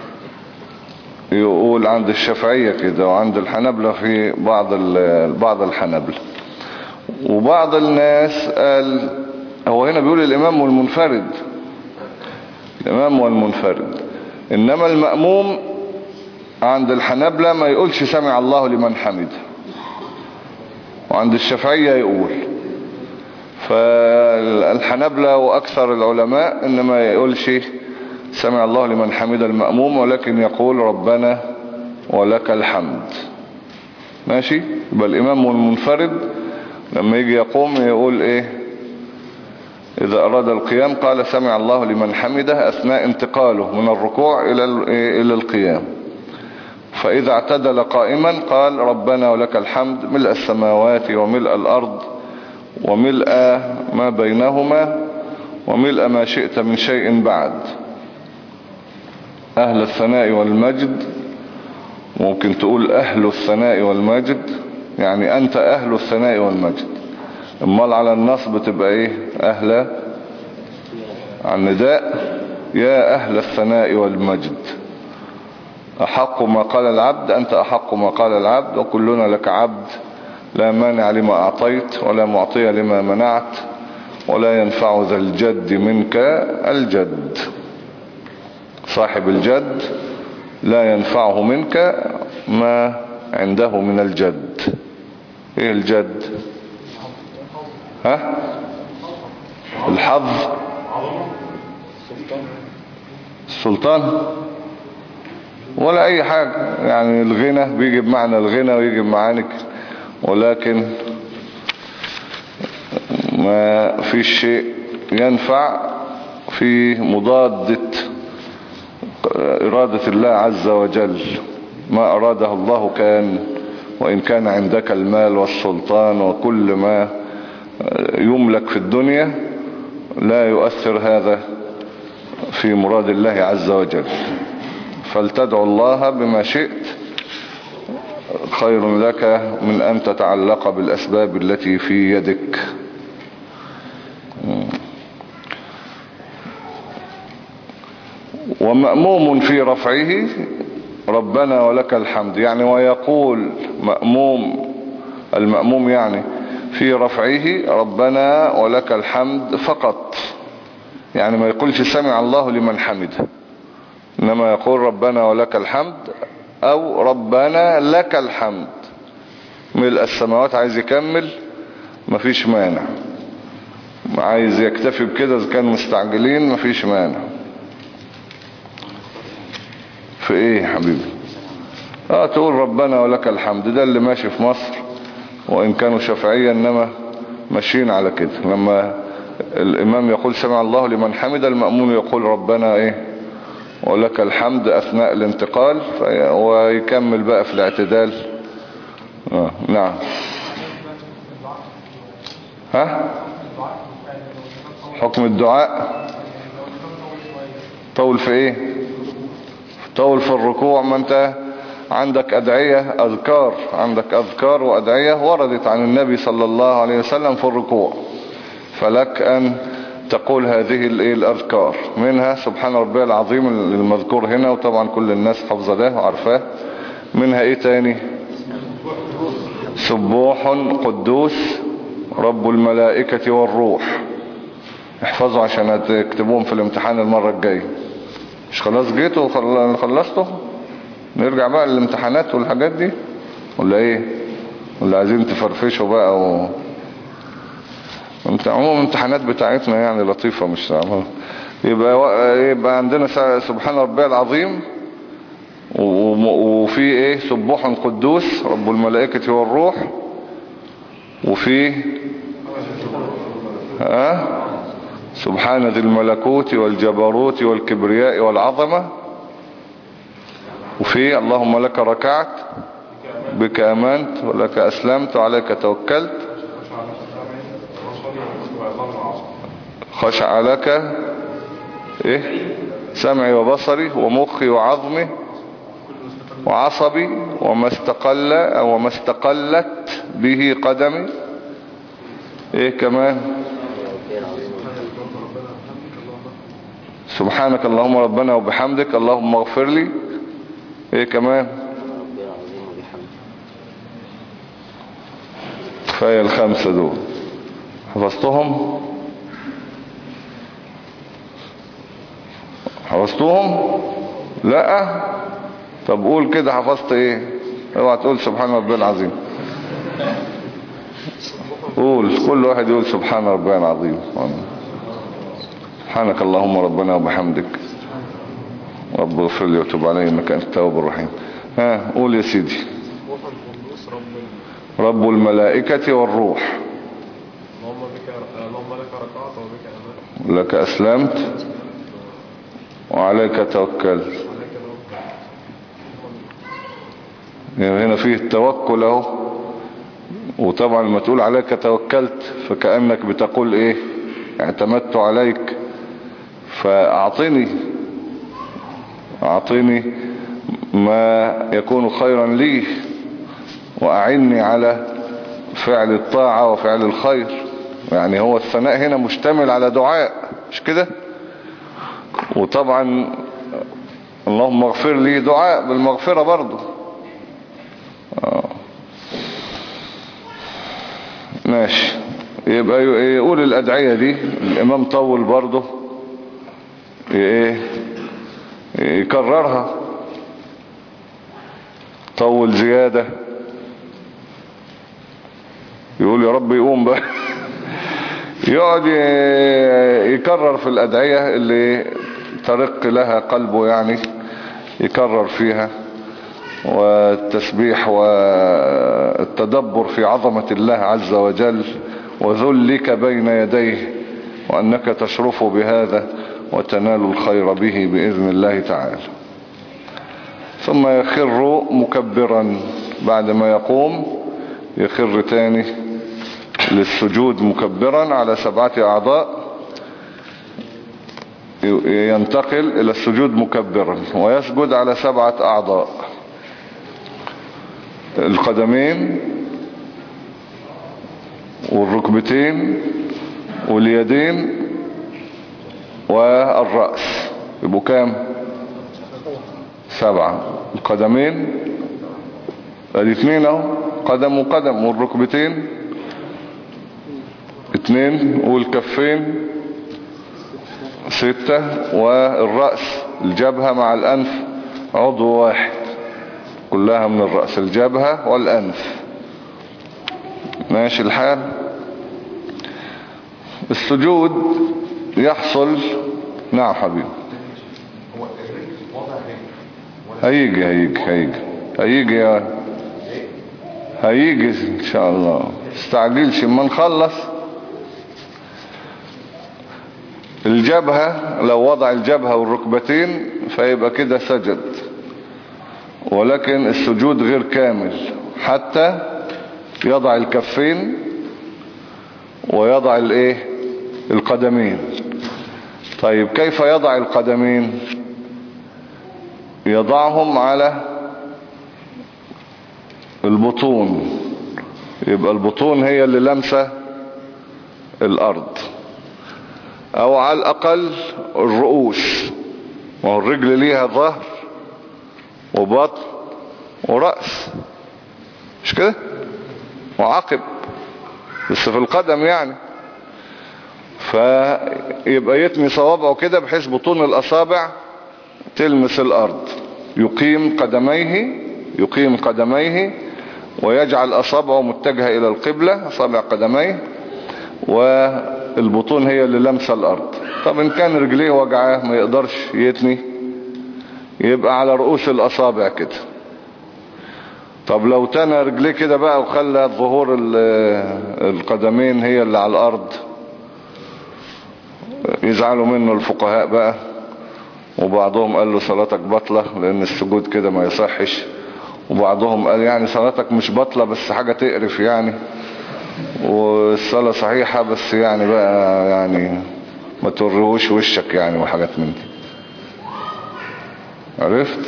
Speaker 1: يقول، عند الشافعية كده، وعند الحنابلة في بعض بعض الحنابلة. وبعض الناس قال هو هنا بيقول الإمام والمنفرد، الإمام والمنفرد، إنما المأموم عند الحنابلة ما يقولش سمع الله لمن حمده، وعند الشافعية يقول. فالحنابلة وأكثر العلماء إنما يقولش سمع الله لمن حمده المأموم، ولكن يقول ربنا ولك الحمد. ماشي؟ يبقى الإمام والمنفرد لما يجي يقوم يقول إيه؟ إذا أراد القيام قال سمع الله لمن حمده أثناء انتقاله من الركوع إلى إلى القيام. فإذا اعتدل قائما قال ربنا ولك الحمد ملء السماوات وملء الأرض وملء ما بينهما وملء ما شئت من شيء بعد، أهل الثناء والمجد. ممكن تقول أهل الثناء والمجد، يعني أنت أهل الثناء والمجد. امال على النصب تبقى إيه؟ أهل عن النداء، يا أهل الثناء والمجد، أحق ما قال العبد، أنت أحق ما قال العبد، وكلنا لك عبد، لا مانع لما أعطيت ولا معطي لما منعت ولا ينفع ذا الجد منك الجد. صاحب الجد لا ينفعه منك ما عنده من الجد. ايه الجد؟ ها؟ الحظ، السلطان، ولا اي حاجة. يعني الغنى بيجي بمعنى الغنى ويجي بمعاني، ولكن ما في شيء ينفع في مضادة إرادة الله عز وجل. ما أراده الله كان، وإن كان عندك المال والسلطان وكل ما يملك في الدنيا لا يؤثر هذا في مراد الله عز وجل. فلتدعو الله بما شئت، خير لك من أن تتعلق بالأسباب التي في يدك. ومأموم في رفعه ربنا ولك الحمد، يعني ويقول مأموم، المأموم يعني في رفعه ربنا ولك الحمد فقط، يعني ما يقولش سمع الله لمن حمده، إنما يقول ربنا ولك الحمد أو ربنا لك الحمد. ملء السماوات عايز يكمل مفيش مانع، عايز يكتفي بكده إذا كان مستعجلين مفيش مانع. في ايه يا حبيبي؟ اه تقول ربنا ولك الحمد، ده اللي ماشي في مصر وان كانوا شافعية انما ماشيين على كده. لما الامام يقول سمع الله لمن حمد، المأمون يقول ربنا ايه ولك الحمد اثناء الانتقال، ويكمل بقى في الاعتدال. آه. نعم. ها حكم الدعاء طول في ايه؟ طول في الركوع. ما انت عندك ادعية اذكار، عندك اذكار وادعية وردت عن النبي صلى الله عليه وسلم في الركوع، فلك ان تقول هذه الاذكار، منها سبحان ربي العظيم المذكور هنا، وطبعا كل الناس حافظه ده وعارفاه. منها ايه تاني؟ سبوح قدوس رب الملائكة والروح. احفظوا عشان تكتبوهم في الامتحان المرة الجاية. مش خلاص جيتوا وخلصتوا؟ نرجع بقى للامتحانات والحاجات دي ولا ايه؟ ولا عايزين تفرفشوا بقى و... انت عموما الامتحانات بتاعتنا يعني لطيفة مش عموما. يبقى يبقى عندنا سبحان ربي العظيم، وفي ايه؟ سبوح قدوس رب الملائكة والروح، وفي ها سبحان ذي الملكوت والجبروت والكبرياء والعظمة، وفي اللهم لك ركعت بك آمنت ولك أسلمت وعليك توكلت، خشع لك ايه؟ سمعي وبصري ومخي وعظمي وعصبي وما استقل او ما استقلت به قدمي. ايه كمان؟ سبحانك اللهم ربنا وبحمدك اللهم اغفر لي. ايه كمان؟ كفاية الخمسة دول حفظتهم؟ حفظتهم؟ لا. طب قول كده حفظت ايه؟ اوعى تقول سبحان ربي العظيم. قول، كل واحد يقول سبحان ربي العظيم. سبحانك اللهم ربنا وبحمدك رب اغفر لي وتب علي انك انت التواب الرحيم. ها قول يا سيدي. رب الملائكة والروح.
Speaker 5: اللهم لك ركعت وبك آمنت
Speaker 1: لك أسلمت وعليك توكلت. يعني هنا فيه التوكل اهو. وطبعا لما تقول عليك توكلت فكأنك بتقول ايه؟ اعتمدت عليك، فاعطني اعطني ما يكون خيرا لي، واعني على فعل الطاعة وفعل الخير. يعني هو الثناء هنا مشتمل على دعاء، مش كده؟ وطبعا اللهم اغفر لي دعاء بالمغفرة برضو. آه. ماشي. يبقى يقول الأدعية دي. الإمام طول برضو ايه يكررها، طول زيادة. يقول يا رب يقوم بقى يقعد يكرر في الأدعية اللي ترق لها قلبه، يعني يكرر فيها. والتسبيح والتدبر في عظمة الله عز وجل وذلك بين يديه، وأنك تشرف بهذا وتنال الخير به بإذن الله تعالى. ثم يخر مكبرا، بعد ما يقوم يخر تاني للسجود مكبرا على سبعة أعضاء. ينتقل إلى السجود مكبرا ويسجد على سبعة أعضاء: القدمين والركبتين واليدين والرأس. يبقوا كام؟ سبعة. القدمين ادي اتنين اهو، قدم وقدم. والركبتين اتنين، والكفين ستة، والرأس الجبهة مع الأنف عضو واحد، كلها من الرأس، الجبهة والأنف. ماشي الحال. السجود يحصل. نعم حبيبي.
Speaker 5: هو الرجل وضع رجل ولا
Speaker 1: هيجي هيجي هيجي هيجي يا هيجي ان شاء الله. استعجلش اما نخلص. الجبهة لو وضع الجبهة والركبتين فيبقى كده سجد، ولكن السجود غير كامل حتى يضع الكفين ويضع الايه القدمين. طيب كيف يضع القدمين؟ يضعهم على البطون، يبقى البطون هي اللي لمسة الارض، او على الاقل الرؤوس. ما هو الرجل ليها ظهر وبطن ورأس، مش كده؟ وعقب، بس في القدم يعني. فيبقى يتني صوابعه كده بحيث بطون الاصابع تلمس الارض. يقيم قدميه يقيم قدميه ويجعل اصابعه متجهة الى القبلة، اصابع قدميه، والبطون هي اللي لمسة الارض. طب ان كان رجليه وجعاه ما يقدرش يتني، يبقى على رؤوس الاصابع كده. طب لو تنى رجليه كده بقى وخلى ظهور القدمين هي اللي على الارض، يزعلوا منه الفقهاء بقى، وبعضهم قال له صلاتك بطلة لان السجود كده ما يصحش، وبعضهم قال يعني صلاتك مش بطلة بس حاجة تقرف يعني، والصلاة صحيحة بس يعني بقى يعني ما توريهوش وشك يعني، وحاجات من دي. عرفت؟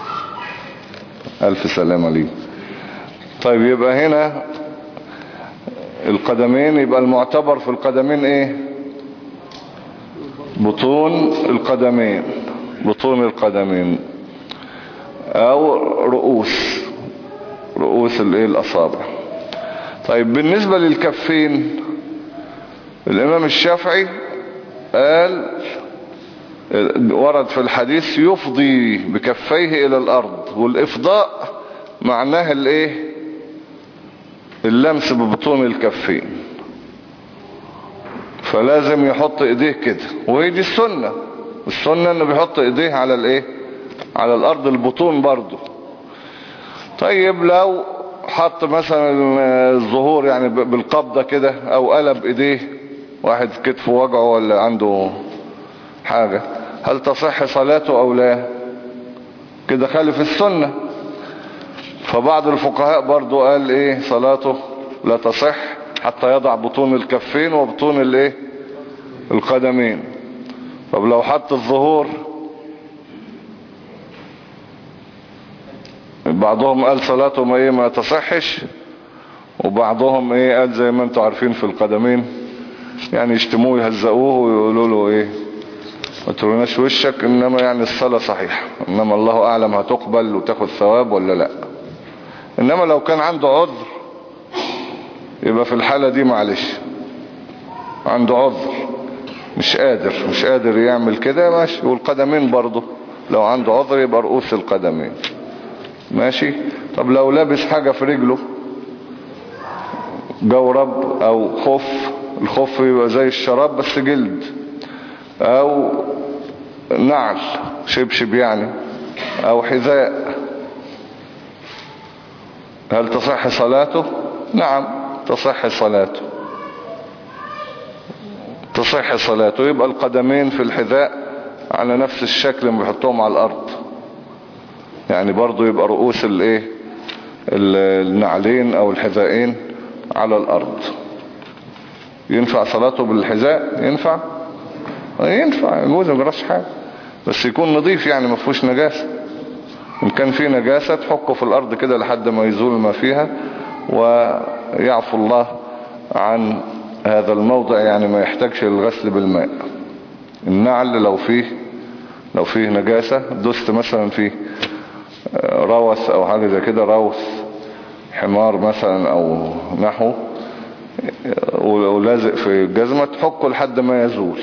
Speaker 1: ألف سلامة ليه. طيب يبقى هنا القدمين، يبقى المعتبر في القدمين ايه؟ بطون القدمين بطون القدمين او رؤوس رؤوس الايه الاصابع. طيب بالنسبة للكفين، الامام الشافعي قال ورد في الحديث يفضي بكفيه الى الارض، والافضاء معناه الايه اللمس ببطون الكفين. فلازم يحط ايديه كده، وهي دي السنة السنة انه بيحط ايديه على الايه على الارض، البطون برضو. طيب لو حط مثلا الظهور يعني بالقبضة كده، او قلب ايديه، واحد كتفه وجعه ولا عنده حاجة، هل تصح صلاته او لا؟ كده خالف السنة. فبعض الفقهاء برضو قال ايه صلاته لا تصح حتى يضع بطون الكفين وبطون الايه القدمين. طب لو حط الظهور، بعضهم قال صلاته ما ايه ما تصحش، وبعضهم ايه قال زي ما انتوا عارفين في القدمين يعني يشتموه يهزقوه ويقولوا له ايه ما تروناش وشك، انما يعني الصلاة صحيحة، انما الله اعلم هتقبل وتاخد ثواب ولا لا. انما لو كان عنده عذر يبقى في الحالة دي معلش، عنده عذر مش قادر مش قادر يعمل كده ماشي. والقدمين برضه لو عنده عذر يبقى رؤوس القدمين ماشي. طب لو لابس حاجة في رجله، جورب او خف، الخف يبقى زي الشراب بس جلد، او نعل شبشب يعني، او حذاء، هل تصح صلاته؟ نعم تصح صلاته تصح صلاته. يبقى القدمين في الحذاء على نفس الشكل اللي بيحطوهم على الارض، يعني برضو يبقى رؤوس الايه النعلين او الحذائين على الارض. ينفع صلاته بالحذاء؟ ينفع ينفع يجوز، ما جراش حاجه، بس يكون نظيف يعني ما فيهوش نجاسه. ان كان فيه نجاسه تحكه في الارض كده لحد ما يزول ما فيها، ويعفو الله عن هذا الموضع يعني ما يحتاجش للغسل بالماء. النعل لو فيه لو فيه نجاسة، دست مثلا فيه روث او حاجة زي كده، روث حمار مثلا او نحو، ولازق في الجزمة، تحكه لحد ما يزول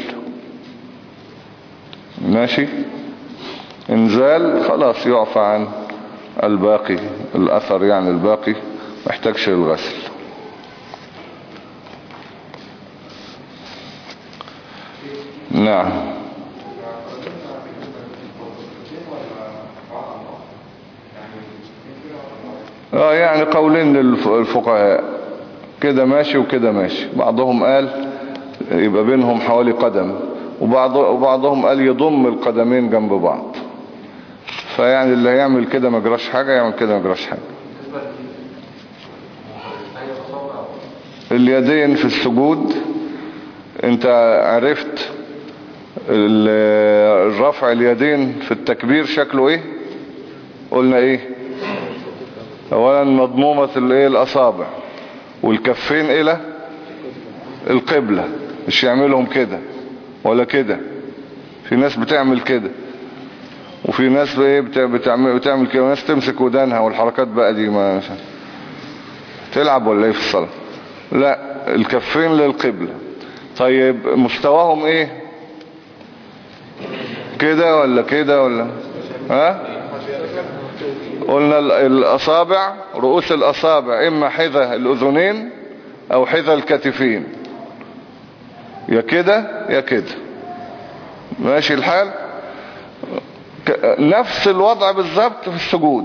Speaker 1: ماشي. انزال خلاص يعفى عن الباقي، الاثر يعني الباقي ما يحتاجش للغسل. نعم اه يعني قولين للفقهاء، كده ماشي وكده ماشي. بعضهم قال يبقى بينهم حوالي قدم، وبعض وبعضهم قال يضم القدمين جنب بعض. فيعني اللي هيعمل كده ما جراش حاجة، يعمل كده ما جراش حاجة. اليدين في السجود، انت عرفت الرفع اليدين في التكبير شكله ايه؟ قلنا ايه؟ اولا مضمومة الايه الاصابع والكفين الى القبلة، مش يعملهم كده ولا كده. في ناس بتعمل كده وفي ناس ايه بتعمل, بتعمل كده، وناس تمسك ودانها والحركات بقى دي. ما تلعب ولا ايه في الصلاة؟ لا، الكفين للقبلة. طيب مستواهم ايه؟ كده ولا كده ولا ها؟ قلنا الاصابع، رؤوس الاصابع اما حذاء الاذنين او حذاء الكتفين، يا كده يا كده. ماشي الحال. نفس الوضع بالظبط في السجود،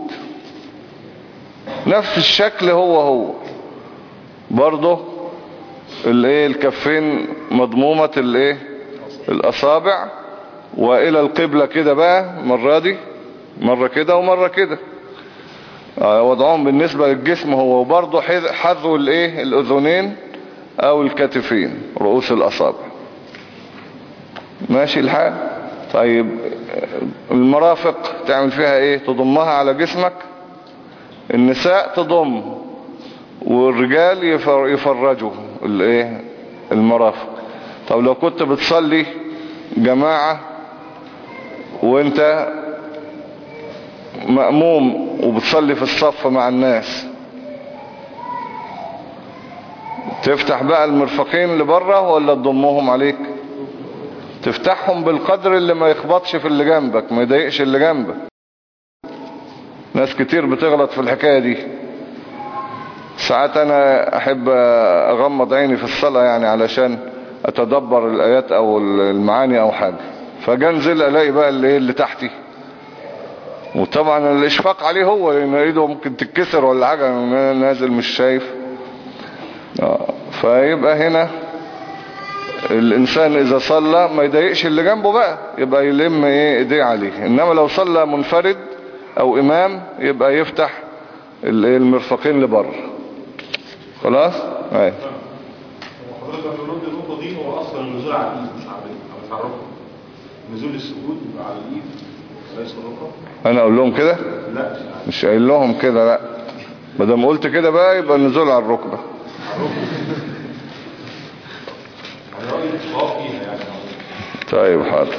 Speaker 1: نفس الشكل هو هو برضه. الايه الكفين مضمومة الايه الاصابع والى القبلة كده بقى، مرة دي مرة كده ومرة كده. وضعهم بالنسبة للجسم هو برضه حذو الايه الاذنين او الكتفين، رؤوس الاصابع. ماشي الحال. طيب المرافق تعمل فيها ايه؟ تضمها على جسمك. النساء تضم والرجال يفرجوا الايه المرافق. طب لو كنت بتصلي جماعة وانت مأموم وبتصلي في الصف مع الناس، تفتح بقى المرفقين لبره ولا تضمهم عليك؟ تفتحهم بالقدر اللي ما يخبطش في اللي جنبك، ما يضايقش اللي جنبك. ناس كتير بتغلط في الحكاية دي. ساعات انا احب اغمض عيني في الصلاة يعني علشان اتدبر الايات او المعاني او حاجة، فجنزل الاقي بقى اللي, اللي تحتي، وطبعا الاشفاق عليه هو لان ايده ممكن تتكسر ولا حاجة، نازل مش شايف. فيبقى هنا الانسان اذا صلى ما يضايقش اللي جنبه بقى، يبقى يلم ايه ايديه عليه. انما لو صلى منفرد او امام يبقى يفتح المرفقين لبره. خلاص. ايوه
Speaker 6: حضرتك هنرد النقطه دي. هو اصلا النزول على الايد مش على الركبه. نزول السجود يبقى على الايد ليس الركبه.
Speaker 1: انا اقول لهم كده؟
Speaker 6: لا
Speaker 1: مش قايل لهم كده. لا، ما دام قلت كده بقى يبقى النزول على الركبه. طيب حاضر.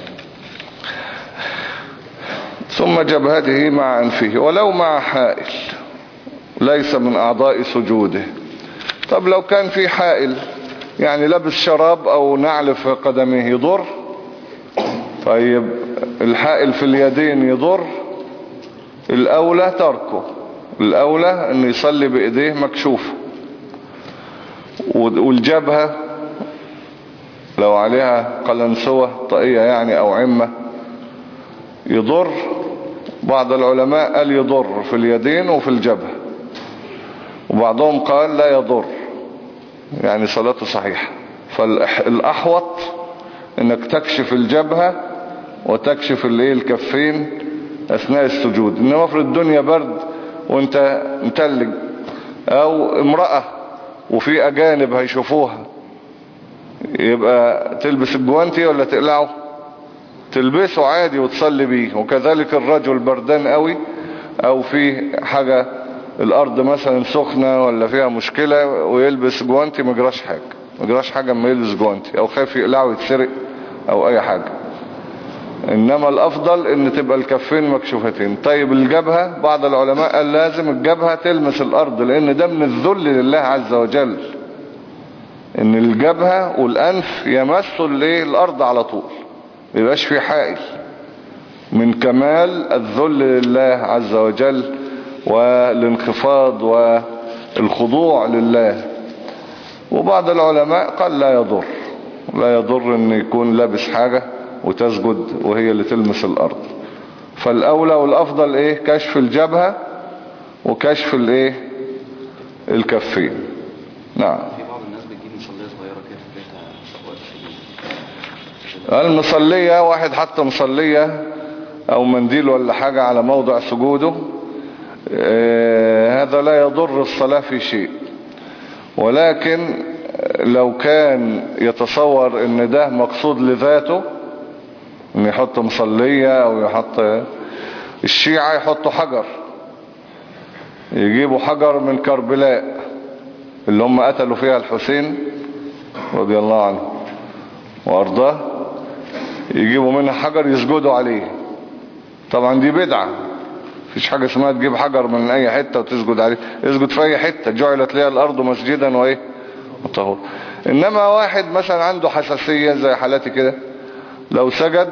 Speaker 1: ثم جبهته مع أنفه ولو مع حائل ليس من أعضاء سجوده. طب لو كان في حائل يعني لابس شراب أو نعل في قدمه يضر؟ طيب الحائل في اليدين يضر؟ الأولى تركه، الأولى أن يصلي بإيديه مكشوفة. والجبهة لو عليها قلنسوة طاقية يعني أو عمة يضر؟ بعض العلماء قال يضر في اليدين وفي الجبهة، وبعضهم قال لا يضر، يعني صلاته صحيحة. فالأحوط انك تكشف الجبهة وتكشف الايه الكفين اثناء السجود. انما في الدنيا برد وانت متلج، او امرأة وفي اجانب هيشوفوها، يبقى تلبس الجوانتي ولا تقلعه؟ تلبسه عادي وتصلي بيه. وكذلك الرجل بردان قوي او في حاجة الارض مثلا سخنة ولا فيها مشكلة ويلبس جوانتي، ما جراش حاجة، ما جراش حاجة اما يلبس جوانتي، او خايف يقلعه يتسرق او اي حاجة. انما الافضل ان تبقى الكفين مكشوفتين. طيب الجبهة، بعض العلماء قال لازم الجبهة تلمس الارض، لان ده من الذل لله عز وجل، ان الجبهة والانف يمسوا الايه الارض على طول، ميبقاش في حائل. من كمال الذل لله عز وجل والانخفاض والخضوع لله. وبعض العلماء قال لا يضر، لا يضر ان يكون لابس حاجة وتسجد وهي اللي تلمس الارض. فالاولى والافضل ايه؟ كشف الجبهة وكشف الايه الكفين. نعم.
Speaker 2: في بعض الناس بتجيب مصلية صغيرة كده في بيتها وقت سجود.
Speaker 1: المصلية واحد حط مصلية او منديل ولا حاجة على موضع سجوده، آه هذا لا يضر الصلاة في شيء، ولكن لو كان يتصور ان ده مقصود لذاته، ان يحط مصلية او يحط، الشيعة يحطوا حجر، يجيبوا حجر من كربلاء اللي هم قتلوا فيها الحسين رضي الله عنه وارضاه، يجيبوا منها حجر يسجدوا عليه. طبعا دي بدعة، مفيش حاجة اسمها تجيب حجر من اي حتة وتسجد عليه، اسجد في اي حتة، جعلت لها الارض مسجدا وايه وطهور. انما واحد مثلا عنده حساسية زي حالاتي كده، لو سجد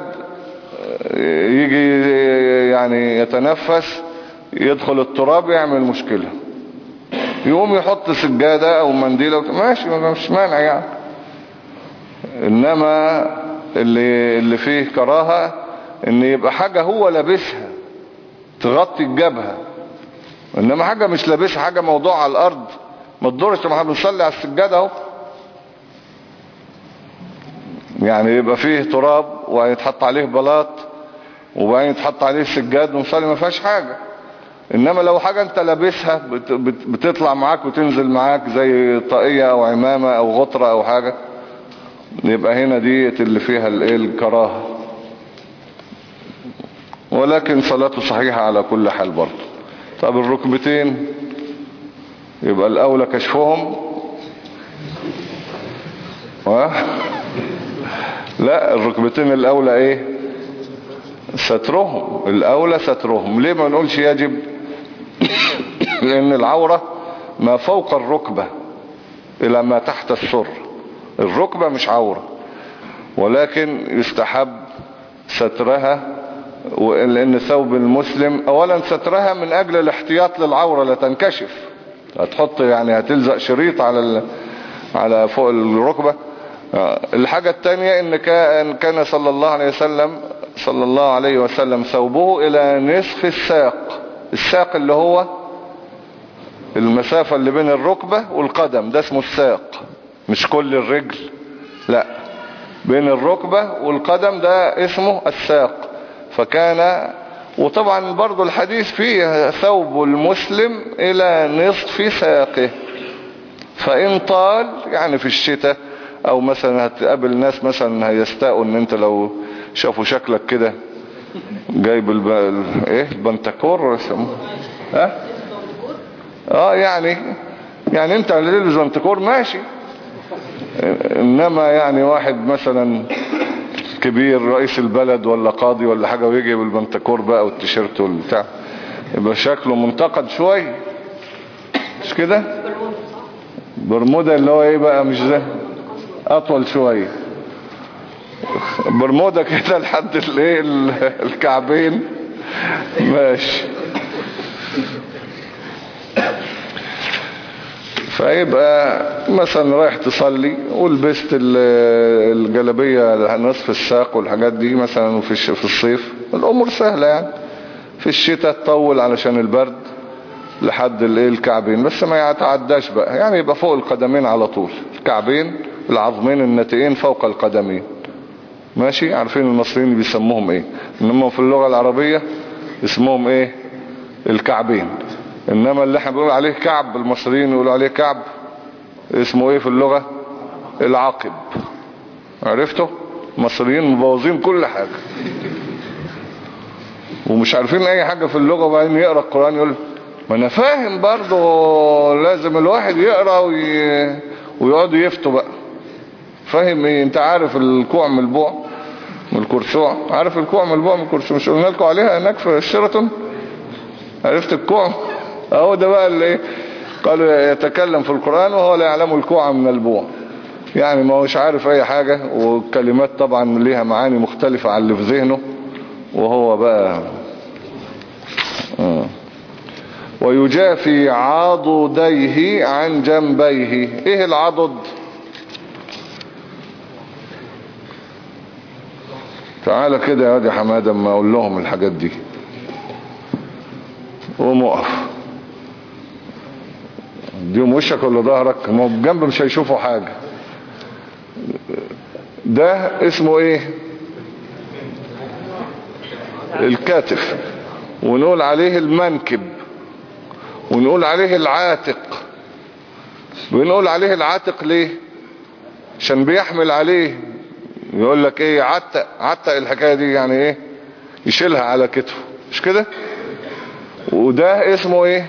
Speaker 1: يجي يعني يتنفس يدخل التراب يعمل مشكلة، يقوم يحط سجادة او منديل أو ماشي، مش مانع يعني. انما اللي, اللي فيه كراهة ان يبقى حاجة هو لابسها تغطي الجبهة، انما حاجة مش لابسها، حاجة موضوع على الارض ما تضرش، ما احنا بنصلي على السجادة اهو. يعني يبقى فيه تراب ويتحط عليه بلاط وبعدين يتحط عليه السجاد ونصلي ما فيهاش حاجة. انما لو حاجة انت لابسها بتطلع معاك وتنزل معاك زي طاقية او عمامة او غطرة او حاجة، يبقى هنا دي اللي فيها الايه الكراهة، ولكن صلاته صحيحة على كل حال برضه. طب الركبتين يبقى الاولى كشفهم و... لا الركبتين الاولى ايه سترهم، الاولى سترهم. ليه ما نقولش يجب؟ لان العورة ما فوق الركبة الى ما تحت السر، الركبة مش عورة، ولكن يستحب سترها، لان ثوب المسلم اولا سترها من اجل الاحتياط للعورة لا تنكشف، هتحط يعني هتلزق شريط على ال... على فوق الركبة. الحاجة التانية ان كان صلى الله عليه وسلم صلى الله عليه وسلم ثوبه الى نصف الساق، الساق اللي هو المسافة اللي بين الركبة والقدم، ده اسمه الساق، مش كل الرجل، لا بين الركبة والقدم ده اسمه الساق. فكان، وطبعا برضو الحديث فيه ثوب المسلم الى نصف ساقه، فان طال يعني في الشتاء او مثلا هتقابل ناس مثلا هيستاءوا ان انت لو شافوا شكلك كده جايب الب... ايه البنتكور يسموه ها اه يعني يعني انت اللي تلبس بنتكور ماشي، انما يعني واحد مثلا كبير رئيس البلد ولا قاضي ولا حاجة ويجي بالبنتكور بقى والتيشيرت والبتاع يبقى شكله منتقد شوية، مش كده؟ برمودا اللي هو ايه بقى مش ده اطول شوية، برمودا كده لحد الايه الكعبين ماشي. فيبقى مثلا رايح تصلي ولبست الجلابية نصف الساق والحاجات دي مثلا في في الصيف الامور سهلة يعني، في الشتاء تطول علشان البرد لحد الايه الكعبين، بس ما يتعداش بقى يعني، يبقى فوق القدمين على طول، الكعبين العظمين الناتئين فوق القدمين ماشي. عارفين المصريين بيسموهم ايه؟ انما في اللغة العربية اسمهم ايه؟ الكعبين. انما اللي احنا بنقول عليه كعب المصريين يقولوا عليه كعب، اسمه ايه في اللغة؟ العقب. عرفتوا؟ المصريين مبوظين كل حاجة ومش عارفين اي حاجة في اللغة، وبعدين يقرأ القرآن يقول ما انا فاهم برضو لازم الواحد يقرأ وي... ويقعدوا يفتوا بقى. فاهم ايه؟ انت عارف الكوع من البوع من الكرسوع؟ عارف الكوع من البوع من الكرسوع؟ مش قلنا لكم عليها هناك في الشيراتون؟ عرفت الكوع؟ اهو ده بقى اللي قالوا يتكلم في القرآن وهو لا يعلم الكوع من البوع، يعني ما هوش عارف اي حاجة، والكلمات طبعا ليها معاني مختلفة عن اللي في ذهنه، وهو بقى آه. ويجافي عضديه عن جنبيه. ايه العضد؟ تعالى كده يا واد حمادة اما اقول لهم الحاجات دي، قوم اقف. اديهم وشك ولا ظهرك؟ ما هو بجنب مش هيشوفوا حاجة. ده اسمه ايه؟ الكتف. ونقول عليه المنكب، ونقول عليه العاتق. بنقول عليه العاتق ليه؟ عشان بيحمل عليه. يقول لك ايه؟ عتق. عتق الحكاية دي يعني ايه؟ يشيلها على كتفه، مش كده؟ وده اسمه ايه؟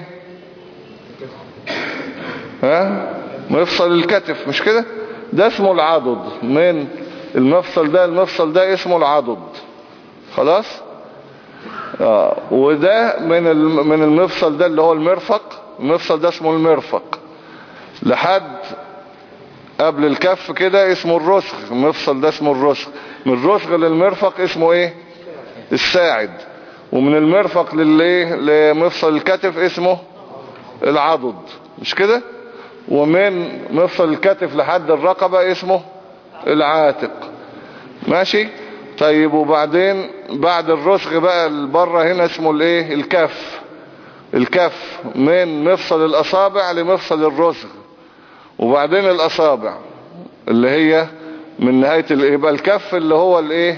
Speaker 1: ها؟ مفصل الكتف، مش كده؟ ده اسمه العضد. من المفصل ده المفصل ده اسمه العضد. خلاص؟ آه. وده من من المفصل ده اللي هو المرفق. المفصل ده اسمه المرفق لحد قبل الكف كده اسمه الرسغ. المفصل ده اسمه الرسغ. من الرسغ للمرفق اسمه ايه؟ الساعد. ومن المرفق للايه لمفصل الكتف اسمه العضد، مش كده؟ ومن مفصل الكتف لحد الرقبة اسمه العاتق. ماشي؟ طيب وبعدين بعد الرسغ بقى بره هنا اسمه الايه؟ الكف. الكف من مفصل الاصابع لمفصل الرسغ. وبعدين الاصابع اللي هي من نهاية يبقى الكف اللي هو الايه؟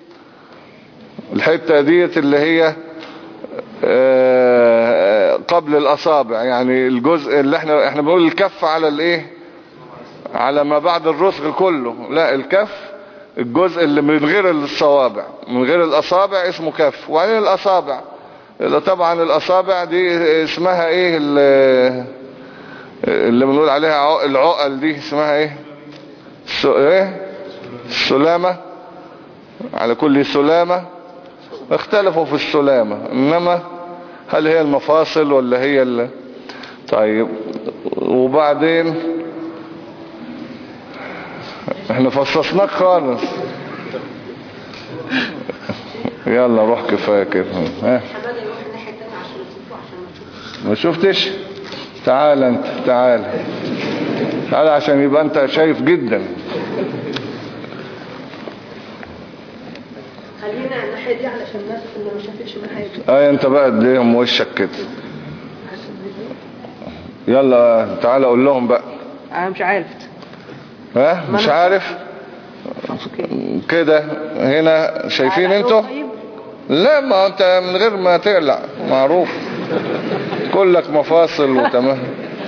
Speaker 1: الحتة ديت اللي هي قبل الاصابع، يعني الجزء اللي احنا احنا بنقول الكف على الايه؟ على ما بعد الرسغ كله. لا، الكف الجزء اللي من غير الصوابع، من غير الاصابع اسمه كف. وبعدين الاصابع، طبعا الاصابع دي اسمها ايه؟ اللي, اللي بنقول عليها العقل دي اسمها ايه؟ ايه؟ السلامة. على كل سلامة اختلفوا في السلامة، انما هل هي المفاصل ولا هي ال... طيب وبعدين احنا فصصناك خالص. يلا روح كفاية كده. ها ما شفتش؟ تعال انت، تعال تعال عشان يبقى انت شايف جدا.
Speaker 3: خلينا الناحية دي علشان الناس اللي ما شافتش من حاجة.
Speaker 1: اي انت بقى اديهم وشك كده. يلا تعال قول لهم بقى.
Speaker 3: انا مش عارف.
Speaker 1: ها مش عارف كده. هنا شايفين انتوا؟ لا، ما انت من غير ما تقلع معروف كلك مفاصل وتمام.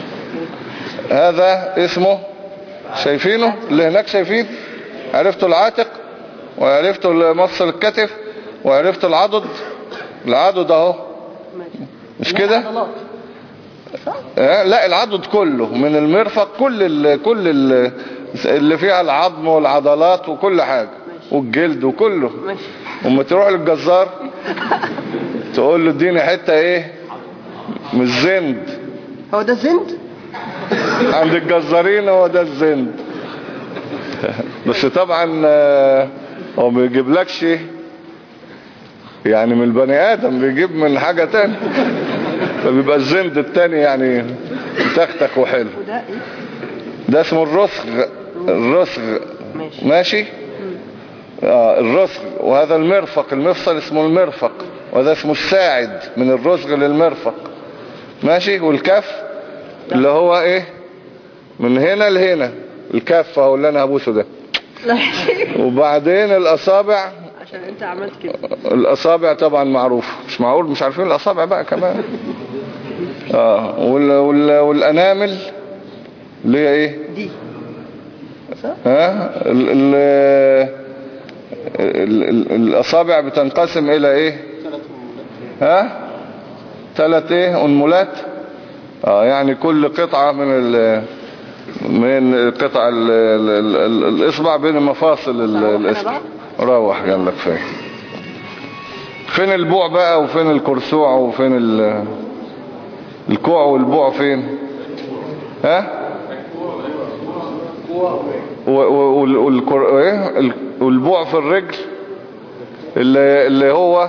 Speaker 1: هذا اسمه، شايفينه اللي هناك؟ شايفين؟ عرفتوا العاتق وعرفتوا مفصل الكتف وعرفتوا العضد. العضد اهو، مش كده؟ لا، العضد كله من المرفق، كل ال كل ال اللي فيها العظم والعضلات وكل حاجة والجلد وكله. وما تروح للجزار تقول له اديني حتة ايه من الزند.
Speaker 3: هو ده الزند
Speaker 1: عند الجزارين؟ هو ده الزند. بس طبعا هو ما بيجيبلكش يعني من البني ادم، بيجيب من حاجة تانية، فبيبقى الزند التاني يعني تختك وحلو.
Speaker 3: وده ايه؟
Speaker 1: ده اسمه الرسغ. الرسغ ماشي, ماشي؟ آه الرسغ. وهذا المرفق، المفصل اسمه المرفق، وهذا اسمه الساعد من الرسغ للمرفق. ماشي؟ والكف اللي هو ايه؟ من هنا لهنا الكف اهو اللي انا هبوسه ده. وبعدين الاصابع،
Speaker 3: عشان انت عملت كده.
Speaker 1: الاصابع طبعا معروف، مش معقول مش عارفين الاصابع بقى كمان. اه وال وال والانامل اللي هي ايه
Speaker 3: دي؟
Speaker 1: ها ال ال ال ال الاصابع بتنقسم الى ايه؟ ها ثلاث ايه انملات. اه يعني كل قطعة من ال من قطع ال ال ال الاصبع بين مفاصل الاصبع. روح قال لك فين فين البوع بقى، وفين الكرسوع، وفين ال الكوع والبوع فين؟ ها والبوع في الرجل اللي, اللي هو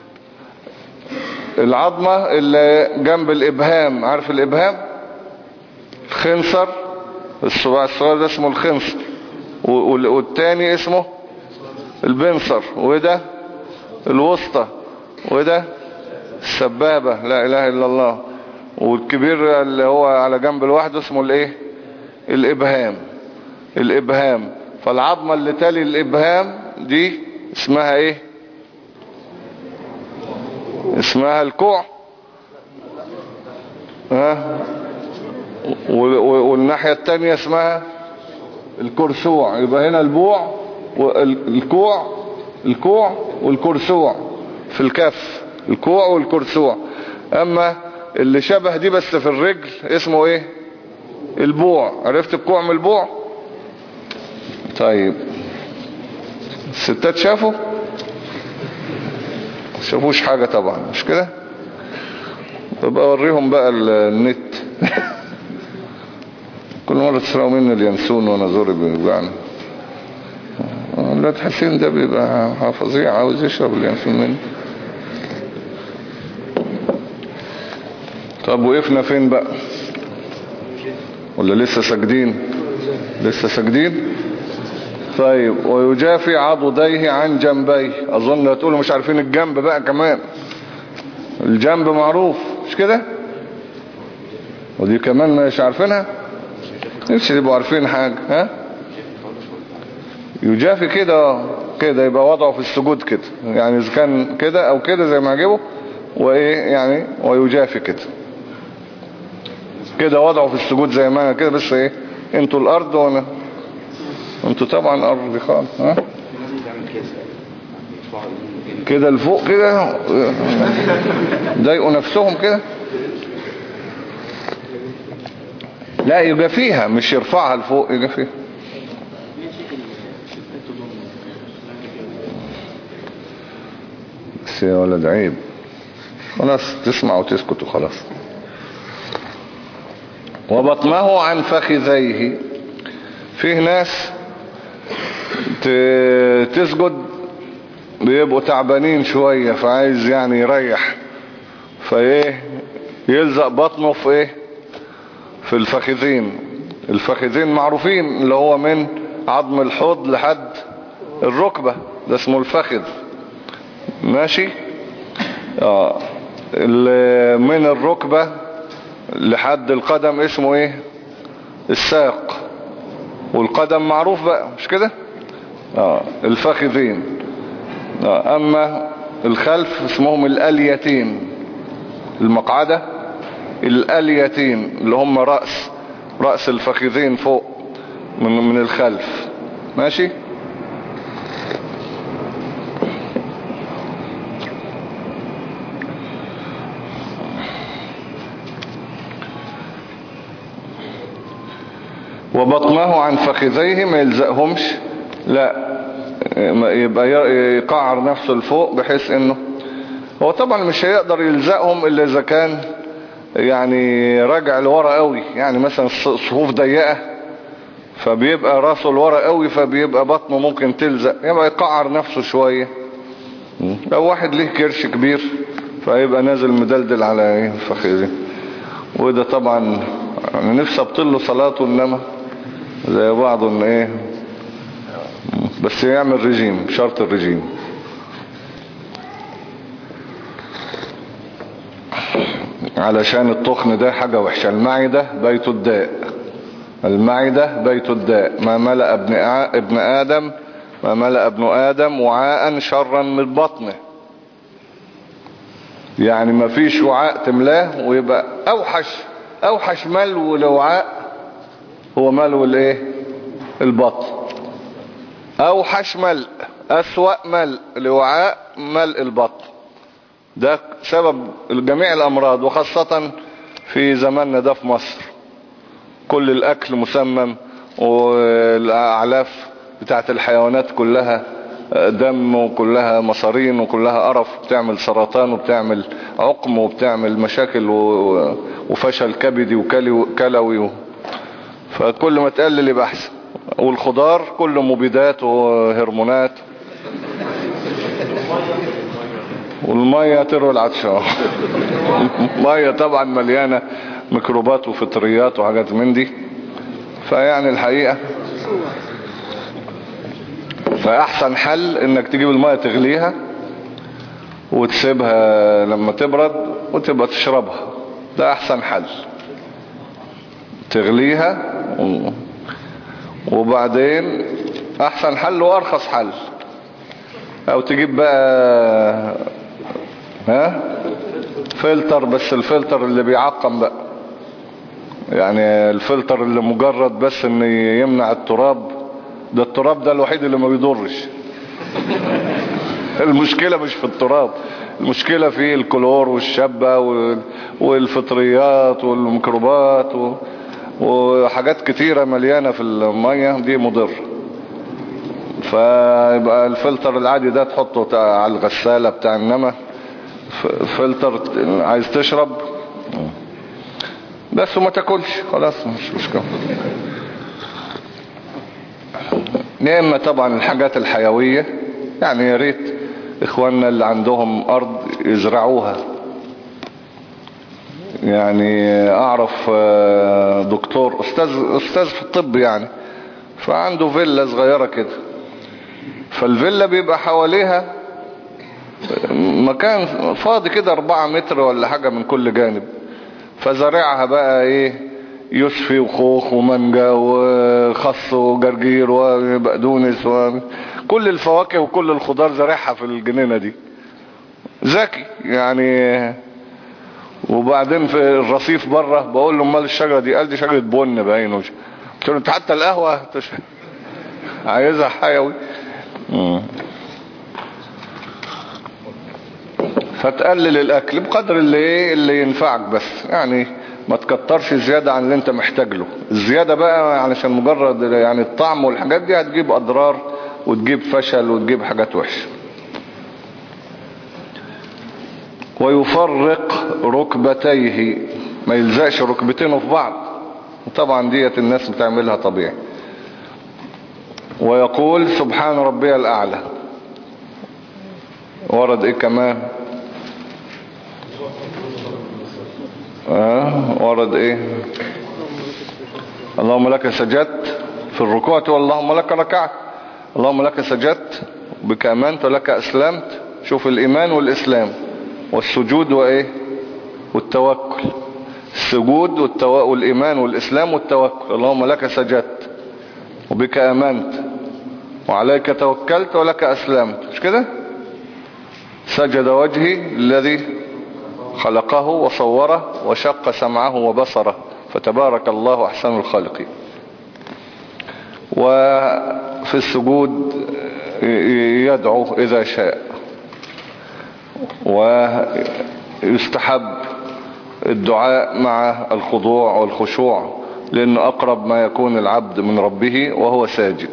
Speaker 1: العظمة اللي جنب الابهام. عارف الابهام؟ الخنصر، الصباع الصغير ده اسمه الخنصر، والتاني اسمه البنصر، وده الوسطى، وده السبابة، لا اله الا الله. والكبير اللي هو على جنب لوحده اسمه الايه الابهام. الابهام. فالعظمة اللي تالي الابهام دي اسمها ايه؟ اسمها الكوع. ها؟ والناحية التانية اسمها الكرسوع. يبقى هنا البوع والكوع، الكوع والكرسوع في الكف، الكوع والكرسوع. اما اللي شبه دي بس في الرجل اسمه ايه؟ البوع. عرفت الكوع من البوع؟ طيب الستات شافوا؟ شافوش حاجة طبعا، مش كده؟ طب اوريهم بقى النت. كل مرة تسرقوا مني اليانسون وانا زوري بيوجعني. لا تحسين ده بيبقى فظيع، عاوز يشرب اليانسون مني. طب وقفنا فين بقى؟ ولا لسه ساجدين؟ لسه ساجدين. طيب ويجافي عضديه عن جنبيه. اظن هتقولوا مش عارفين الجنب بقى كمان. الجنب معروف مش كده؟ ودي كمان مش عارفينها؟ نفسي تبقوا عارفين حاجة. ها؟ يجافي كده كده يبقى وضعه في السجود كده، يعني اذا كان كده او كده زي ما عجبه، وايه يعني ويجافي كده كده وضعه في السجود زي ما انا كده، بس ايه انتوا الارض وانا انتوا طبعا ارض خالص. ها كده لفوق كده ضايقوا نفسهم كده. لا يجافيها مش يرفعها لفوق، يجافيها. بس يا ولد عيب، خلاص تسمع وتسكت وخلاص. وبطنه عن فخذيه. فيه ناس تسجد بيبقوا تعبانين شوية فعايز يعني يريح، فايه يلزق بطنه في ايه في الفخذين. الفخذين معروفين اللي هو من عظم الحوض لحد الركبة، ده اسمه الفخذ. ماشي. اه من الركبة لحد القدم اسمه ايه الساق. والقدم معروف بقى مش كده؟ اه الفخذين. آه. اما الخلف اسمهم الاليتين. المقعدة الاليتين اللي هم رأس رأس الفخذين فوق من, من الخلف. ماشي. وبطنه عن فخذيه ما يلزقهمش، لا يبقى يقعر نفسه لفوق بحيث انه هو طبعا مش هيقدر يلزقهم الا اذا كان يعني راجع لورا قوي، يعني مثلا الصفوف ضيقة فبيبقى راسه لورا قوي فبيبقى بطنه ممكن تلزق، يبقى يقعر نفسه شوية. لو واحد ليه كرش كبير فيبقى نازل مدلدل على فخذيه. وده طبعا انا نفسي ابطل له صلاته، انما زي بعض ان ايه بس يعمل رجيم، شرط الرجيم. علشان التخن ده حاجة وحشة. المعدة بيت الداء، المعدة بيت الداء. ما ملأ ابن ابن آدم ما ملأ ابن آدم وعاء شرا من بطنه. يعني ما فيش وعاء تملاه ويبقى اوحش اوحش ملو لوعاء هو ملو الايه البطن. اوحش ملء اسوأ ملء لوعاء ملء البطن. ده سبب جميع الامراض، وخاصة في زماننا ده في مصر. كل الاكل مسمم، والاعلاف بتاعت الحيوانات كلها دم وكلها مصارين وكلها قرف، بتعمل سرطان وبتعمل عقم وبتعمل مشاكل وفشل كبدي وكلوي. فكل ما تقلل يبقى احسن. والخضار كله مبيدات وهرمونات. والمية تروي العطشان. المية طبعا مليانة ميكروبات وفطريات وحاجات من دي. فيعني الحقيقة فأحسن حل انك تجيب المية تغليها وتسيبها لما تبرد وتبقى تشربها. ده احسن حل، تغليها وبعدين احسن حل وارخص حل. او تجيب بقى ها فلتر، بس الفلتر اللي بيعقم بقى، يعني الفلتر اللي مجرد بس ان يمنع التراب، ده التراب ده الوحيد اللي ما بيضرش. المشكلة مش في التراب، المشكلة في الكلور والشبة والفطريات والميكروبات وحاجات كتيرة مليانة في المية دي مضر. فيبقى الفلتر العادي ده تحطه على الغسالة بتاع، انما فلتر عايز تشرب بس وما تاكلش خلاص مش مشكلة. نعمة طبعا الحاجات الحيوية، يعني يا ريت اخواننا اللي عندهم ارض يزرعوها. يعني اعرف دكتور استاذ استاذ في الطب يعني، فعنده فيلا صغيرة كده، فالفيلا بيبقى حواليها مكان فاضي كده اربعة متر ولا حاجة من كل جانب، فزرعها بقى ايه يوسفي وخوخ ومانجا وخص وجرجير وبقدونس وكل الفواكه وكل الخضار زرعها في الجنينة دي. ذكي يعني. وبعدين في الرصيف بره بقول له امال الشجرة دي؟ قال دي شجرة بن باين. قلت له انت حتى القهوة عايزها حيوي. فتقلل الاكل بقدر اللي ايه اللي ينفعك، بس يعني ما تكترش زيادة عن اللي انت محتاج له. الزيادة بقى علشان مجرد يعني الطعم والحاجات دي هتجيب اضرار وتجيب فشل وتجيب حاجات وحشة. ويفرق ركبتيه، ما يلزقش ركبتينه في بعض، طبعا ديت الناس بتعملها طبيعي. ويقول سبحان ربي الأعلى. ورد ايه كمان؟ آه ورد ايه؟ اللهم لك سجدت في الركوع، واللهم لك ركعت. اللهم لك سجدت بك امنت ولك اسلمت. شوف الايمان والاسلام والسجود وايه والتوكل. السجود والتو... والايمان والاسلام والتوكل. اللهم لك سجدت وبك امنت وعليك توكلت ولك اسلمت، مش كده؟ سجد وجهي الذي خلقه وصوره وشق سمعه وبصره فتبارك الله احسن الخالقين. وفي السجود يدعو اذا شاء. ويستحب الدعاء مع الخضوع والخشوع، لأنه أقرب ما يكون العبد من ربه وهو ساجد.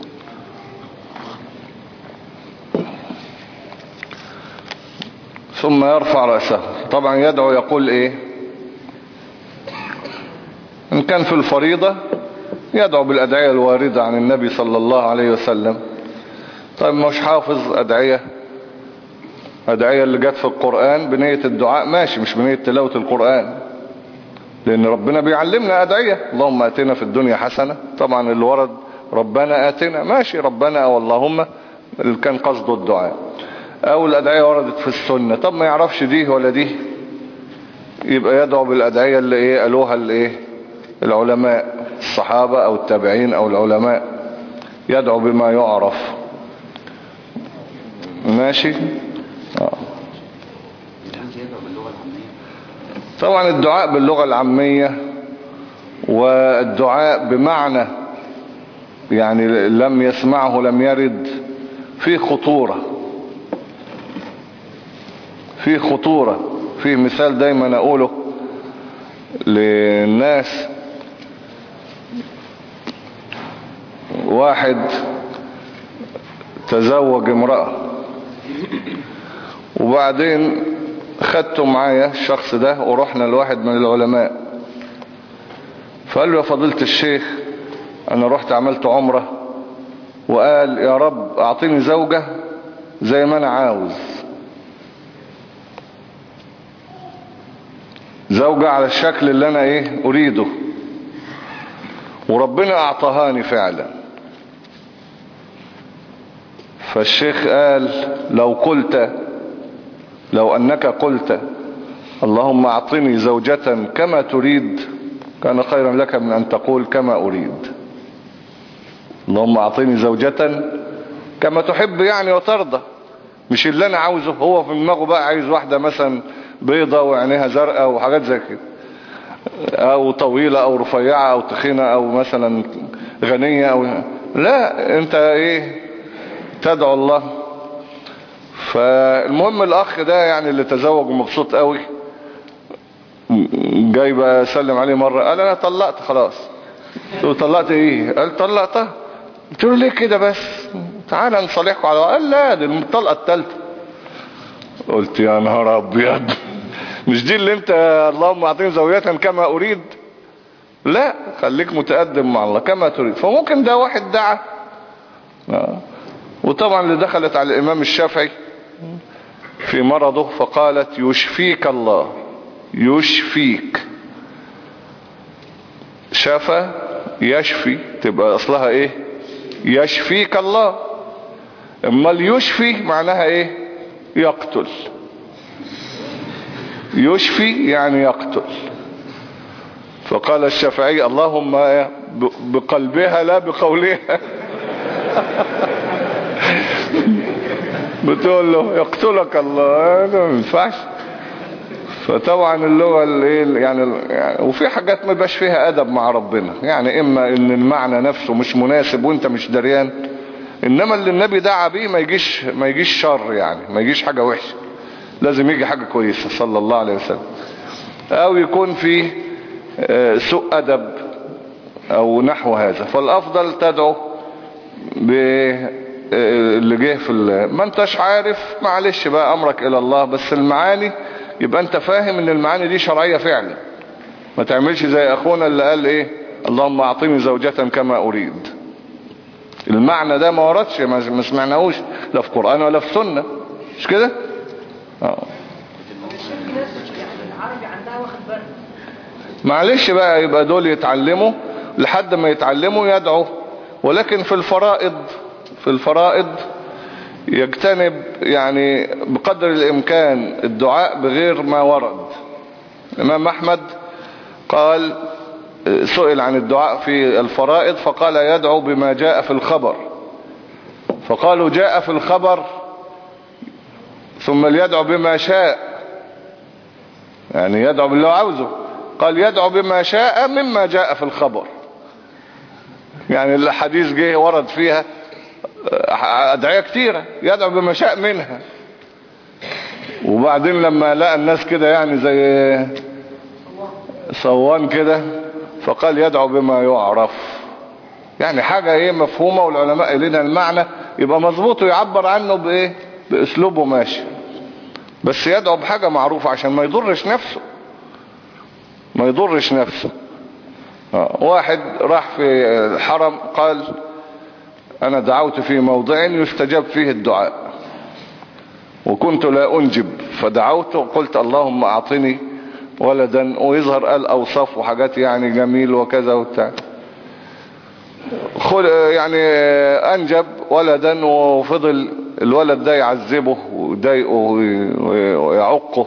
Speaker 1: ثم يرفع رأسه. طبعا يدعو يقول ايه؟ ان كان في الفريضة يدعو بالأدعية الواردة عن النبي صلى الله عليه وسلم. طيب مش حافظ أدعية أدعية اللي جت في القرآن بنية الدعاء ماشي، مش بنية تلاوة القرآن، لأن ربنا بيعلمنا أدعية. اللهم آتنا في الدنيا حسنة، طبعا اللي ورد ربنا آتنا ماشي، ربنا أو اللهم اللي كان قصده الدعاء. أو الأدعية وردت في السنة، طب ما يعرفش دي ولا دي، يبقى يدعو بالأدعية اللي إيه قالوها اللي إيه العلماء الصحابة أو التابعين أو العلماء، يدعو بما يعرف. ماشي. آه. طبعا الدعاء باللغة العامية والدعاء بمعنى يعني لم يسمعه لم يرد، في خطورة في خطورة في مثال دايما أقوله للناس. واحد تزوج امرأة وبعدين خدته معايا الشخص ده ورحنا لواحد من العلماء، فقال له يا فضيلة الشيخ انا رحت عملت عمرة وقال يا رب اعطيني زوجة زي ما انا عاوز، زوجة على الشكل اللي انا ايه اريده، وربنا اعطاهاني فعلا. فالشيخ قال لو قلت لو انك قلت اللهم اعطني زوجة كما تريد كان خيرا لك من ان تقول كما اريد. اللهم اعطني زوجة كما تحب يعني وترضى، مش اللي انا عاوزه. هو في دماغه بقى عايز واحدة مثلا بيضة وعينيها زرقاء وحاجات زي كده، او طويلة او رفيعة او تخينة او مثلا غنية أو لا، انت ايه تدعو الله. فالمهم الاخ ده يعني اللي تزوج ومبسوط قوي جاي بقى سلم عليه مرة، قال انا طلقت خلاص. قلت له طلقت ايه؟ قال طلقتها. قلت له ليه كده بس؟ تعالى نصالحكم على. قال لا دي الطلقة الثالثة. قلت يا نهار ابيض، مش دي اللي انت اللهم اعطيني زوجة كما اريد؟ لا، خليك متقدم مع الله كما تريد. فممكن ده واحد دعا، وطبعا اللي دخلت على الامام الشافعي في مرضه فقالت يشفيك الله، يشفيك، شفى يشفي، تبقى اصلها ايه؟ يشفيك الله. اما يشفي معناها ايه؟ يقتل. يشفي يعني يقتل. فقال الشافعي اللهم بقلبها لا بقولها. بتقول له يقتلك الله، ده ما ينفعش. فطبعا اللغة اللي يعني, يعني وفي حاجات ما يبقاش فيها ادب مع ربنا، يعني اما ان المعنى نفسه مش مناسب وانت مش دريان، انما اللي النبي دعا بيه ما يجيش ما يجيش شر، يعني ما يجيش حاجة وحشة، لازم يجي حاجة كويسة صلى الله عليه وسلم. او يكون فيه سوء ادب او نحو هذا. فالافضل تدعو باللي جه في ما انتش عارف، معلش بقى امرك الى الله، بس المعاني يبقى انت فاهم ان المعاني دي شرعية فعلا. ما تعملش زي اخونا اللي قال ايه اللهم اعطيني زوجة كما اريد. المعنى ده ما وردش، ما سمعناهوش لا في قرآن ولا في سنة، مش كده؟ اه
Speaker 3: العربي عندها واخد بالك.
Speaker 1: معلش بقى، يبقى دول يتعلموا لحد ما يتعلموا يدعوا. ولكن في الفرائض في الفرائض يجتنب يعني بقدر الامكان الدعاء بغير ما ورد. الامام احمد قال سئل عن الدعاء في الفرائض فقال يدعو بما جاء في الخبر. فقالوا جاء في الخبر ثم ليدعو بما شاء، يعني يدعو بالله عاوزه. قال يدعو بما شاء مما جاء في الخبر، يعني الحديث جه ورد فيها أدعية كتيرة، يدعو بما شاء منها. وبعدين لما لقى الناس كده يعني زي صوان كده فقال يدعو بما يعرف، يعني حاجة ايه مفهومة والعلماء لنا المعنى يبقى مظبوط ويعبر عنه بايه باسلوبه ماشي، بس يدعو بحاجة معروفة عشان ما يضرش نفسه ما يضرش نفسه. واحد راح في الحرم قال انا دعوت في موضع يستجاب فيه الدعاء وكنت لا انجب، فدعوت وقلت اللهم اعطني ولدا، ويظهر قال اوصاف وحاجات يعني جميل وكذا وبتاع، يعني انجب ولدا وفضل الولد ده يعذبه ويضايقه ويعقه.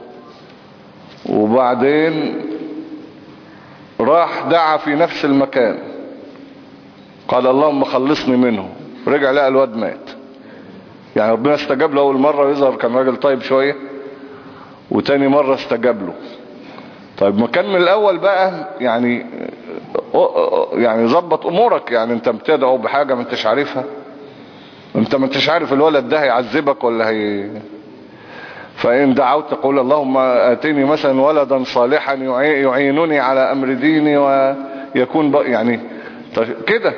Speaker 1: وبعدين راح دعا في نفس المكان قال اللهم خلصني منه، رجع لقى الواد مات. يعني ربنا استجاب له اول مرة ويظهر كان راجل طيب شوية، وتاني مرة استجاب له. طيب ما كان من الاول بقى يعني يعني ظبط امورك، يعني انت بتدعو بحاجة ما انتش عارفها، انت ما انتش عارف الولد ده هيعذبك ولا هي. فإن دعوت تقول اللهم آتني مثلا ولدا صالحا يعينني على أمر ديني ويكون بقى يعني كده.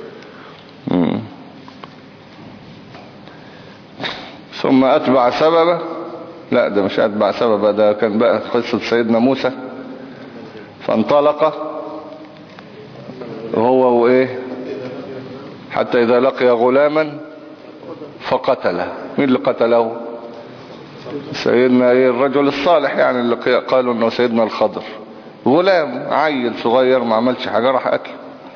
Speaker 1: ثم أتبع سببه، لا ده مش أتبع سببه، ده كان بقى قصة سيدنا موسى. فانطلق هو وإيه حتى إذا لقي غلاما فقتله. مين اللي قتله؟ سيدنا ايه الرجل الصالح، يعني اللي قالوا انه سيدنا الخضر. غلام عيل صغير ما عملش حاجة راح قتله.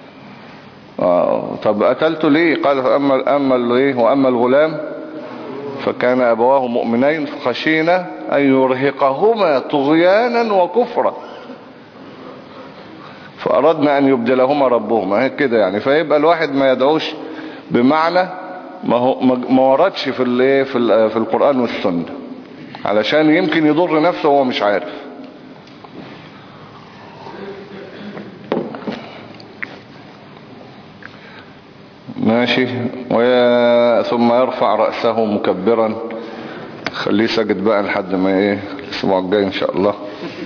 Speaker 1: آه طب قتلته ليه؟ قال فأما أما ايه واما الغلام فكان ابواه مؤمنين فخشينا أن يرهقهما طغيانا وكفرا فأردنا أن يبدلهما ربهما هيك كده يعني. فيبقى الواحد ما يدعوش بمعنى ما هو ما وردش في الايه في في القرآن والسنة علشان يمكن يضر نفسه وهو مش عارف. ماشي. ويا ثم يرفع رأسه مكبرا. خليه ساجد بقى لحد ما ايه الاسبوع الجاي ان شاء الله.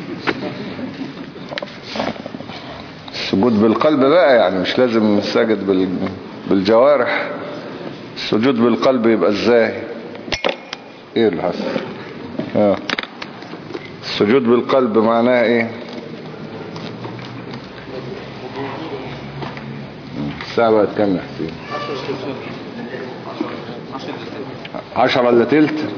Speaker 1: السجود بالقلب بقى يعني مش لازم ساجد بال... بالجوارح. السجود بالقلب يبقى ازاي؟ ايه اللي حصل؟ اه السجود بالقلب معناه ايه؟ الساعة بقت كام يا حسين؟ عشرة الا تلت.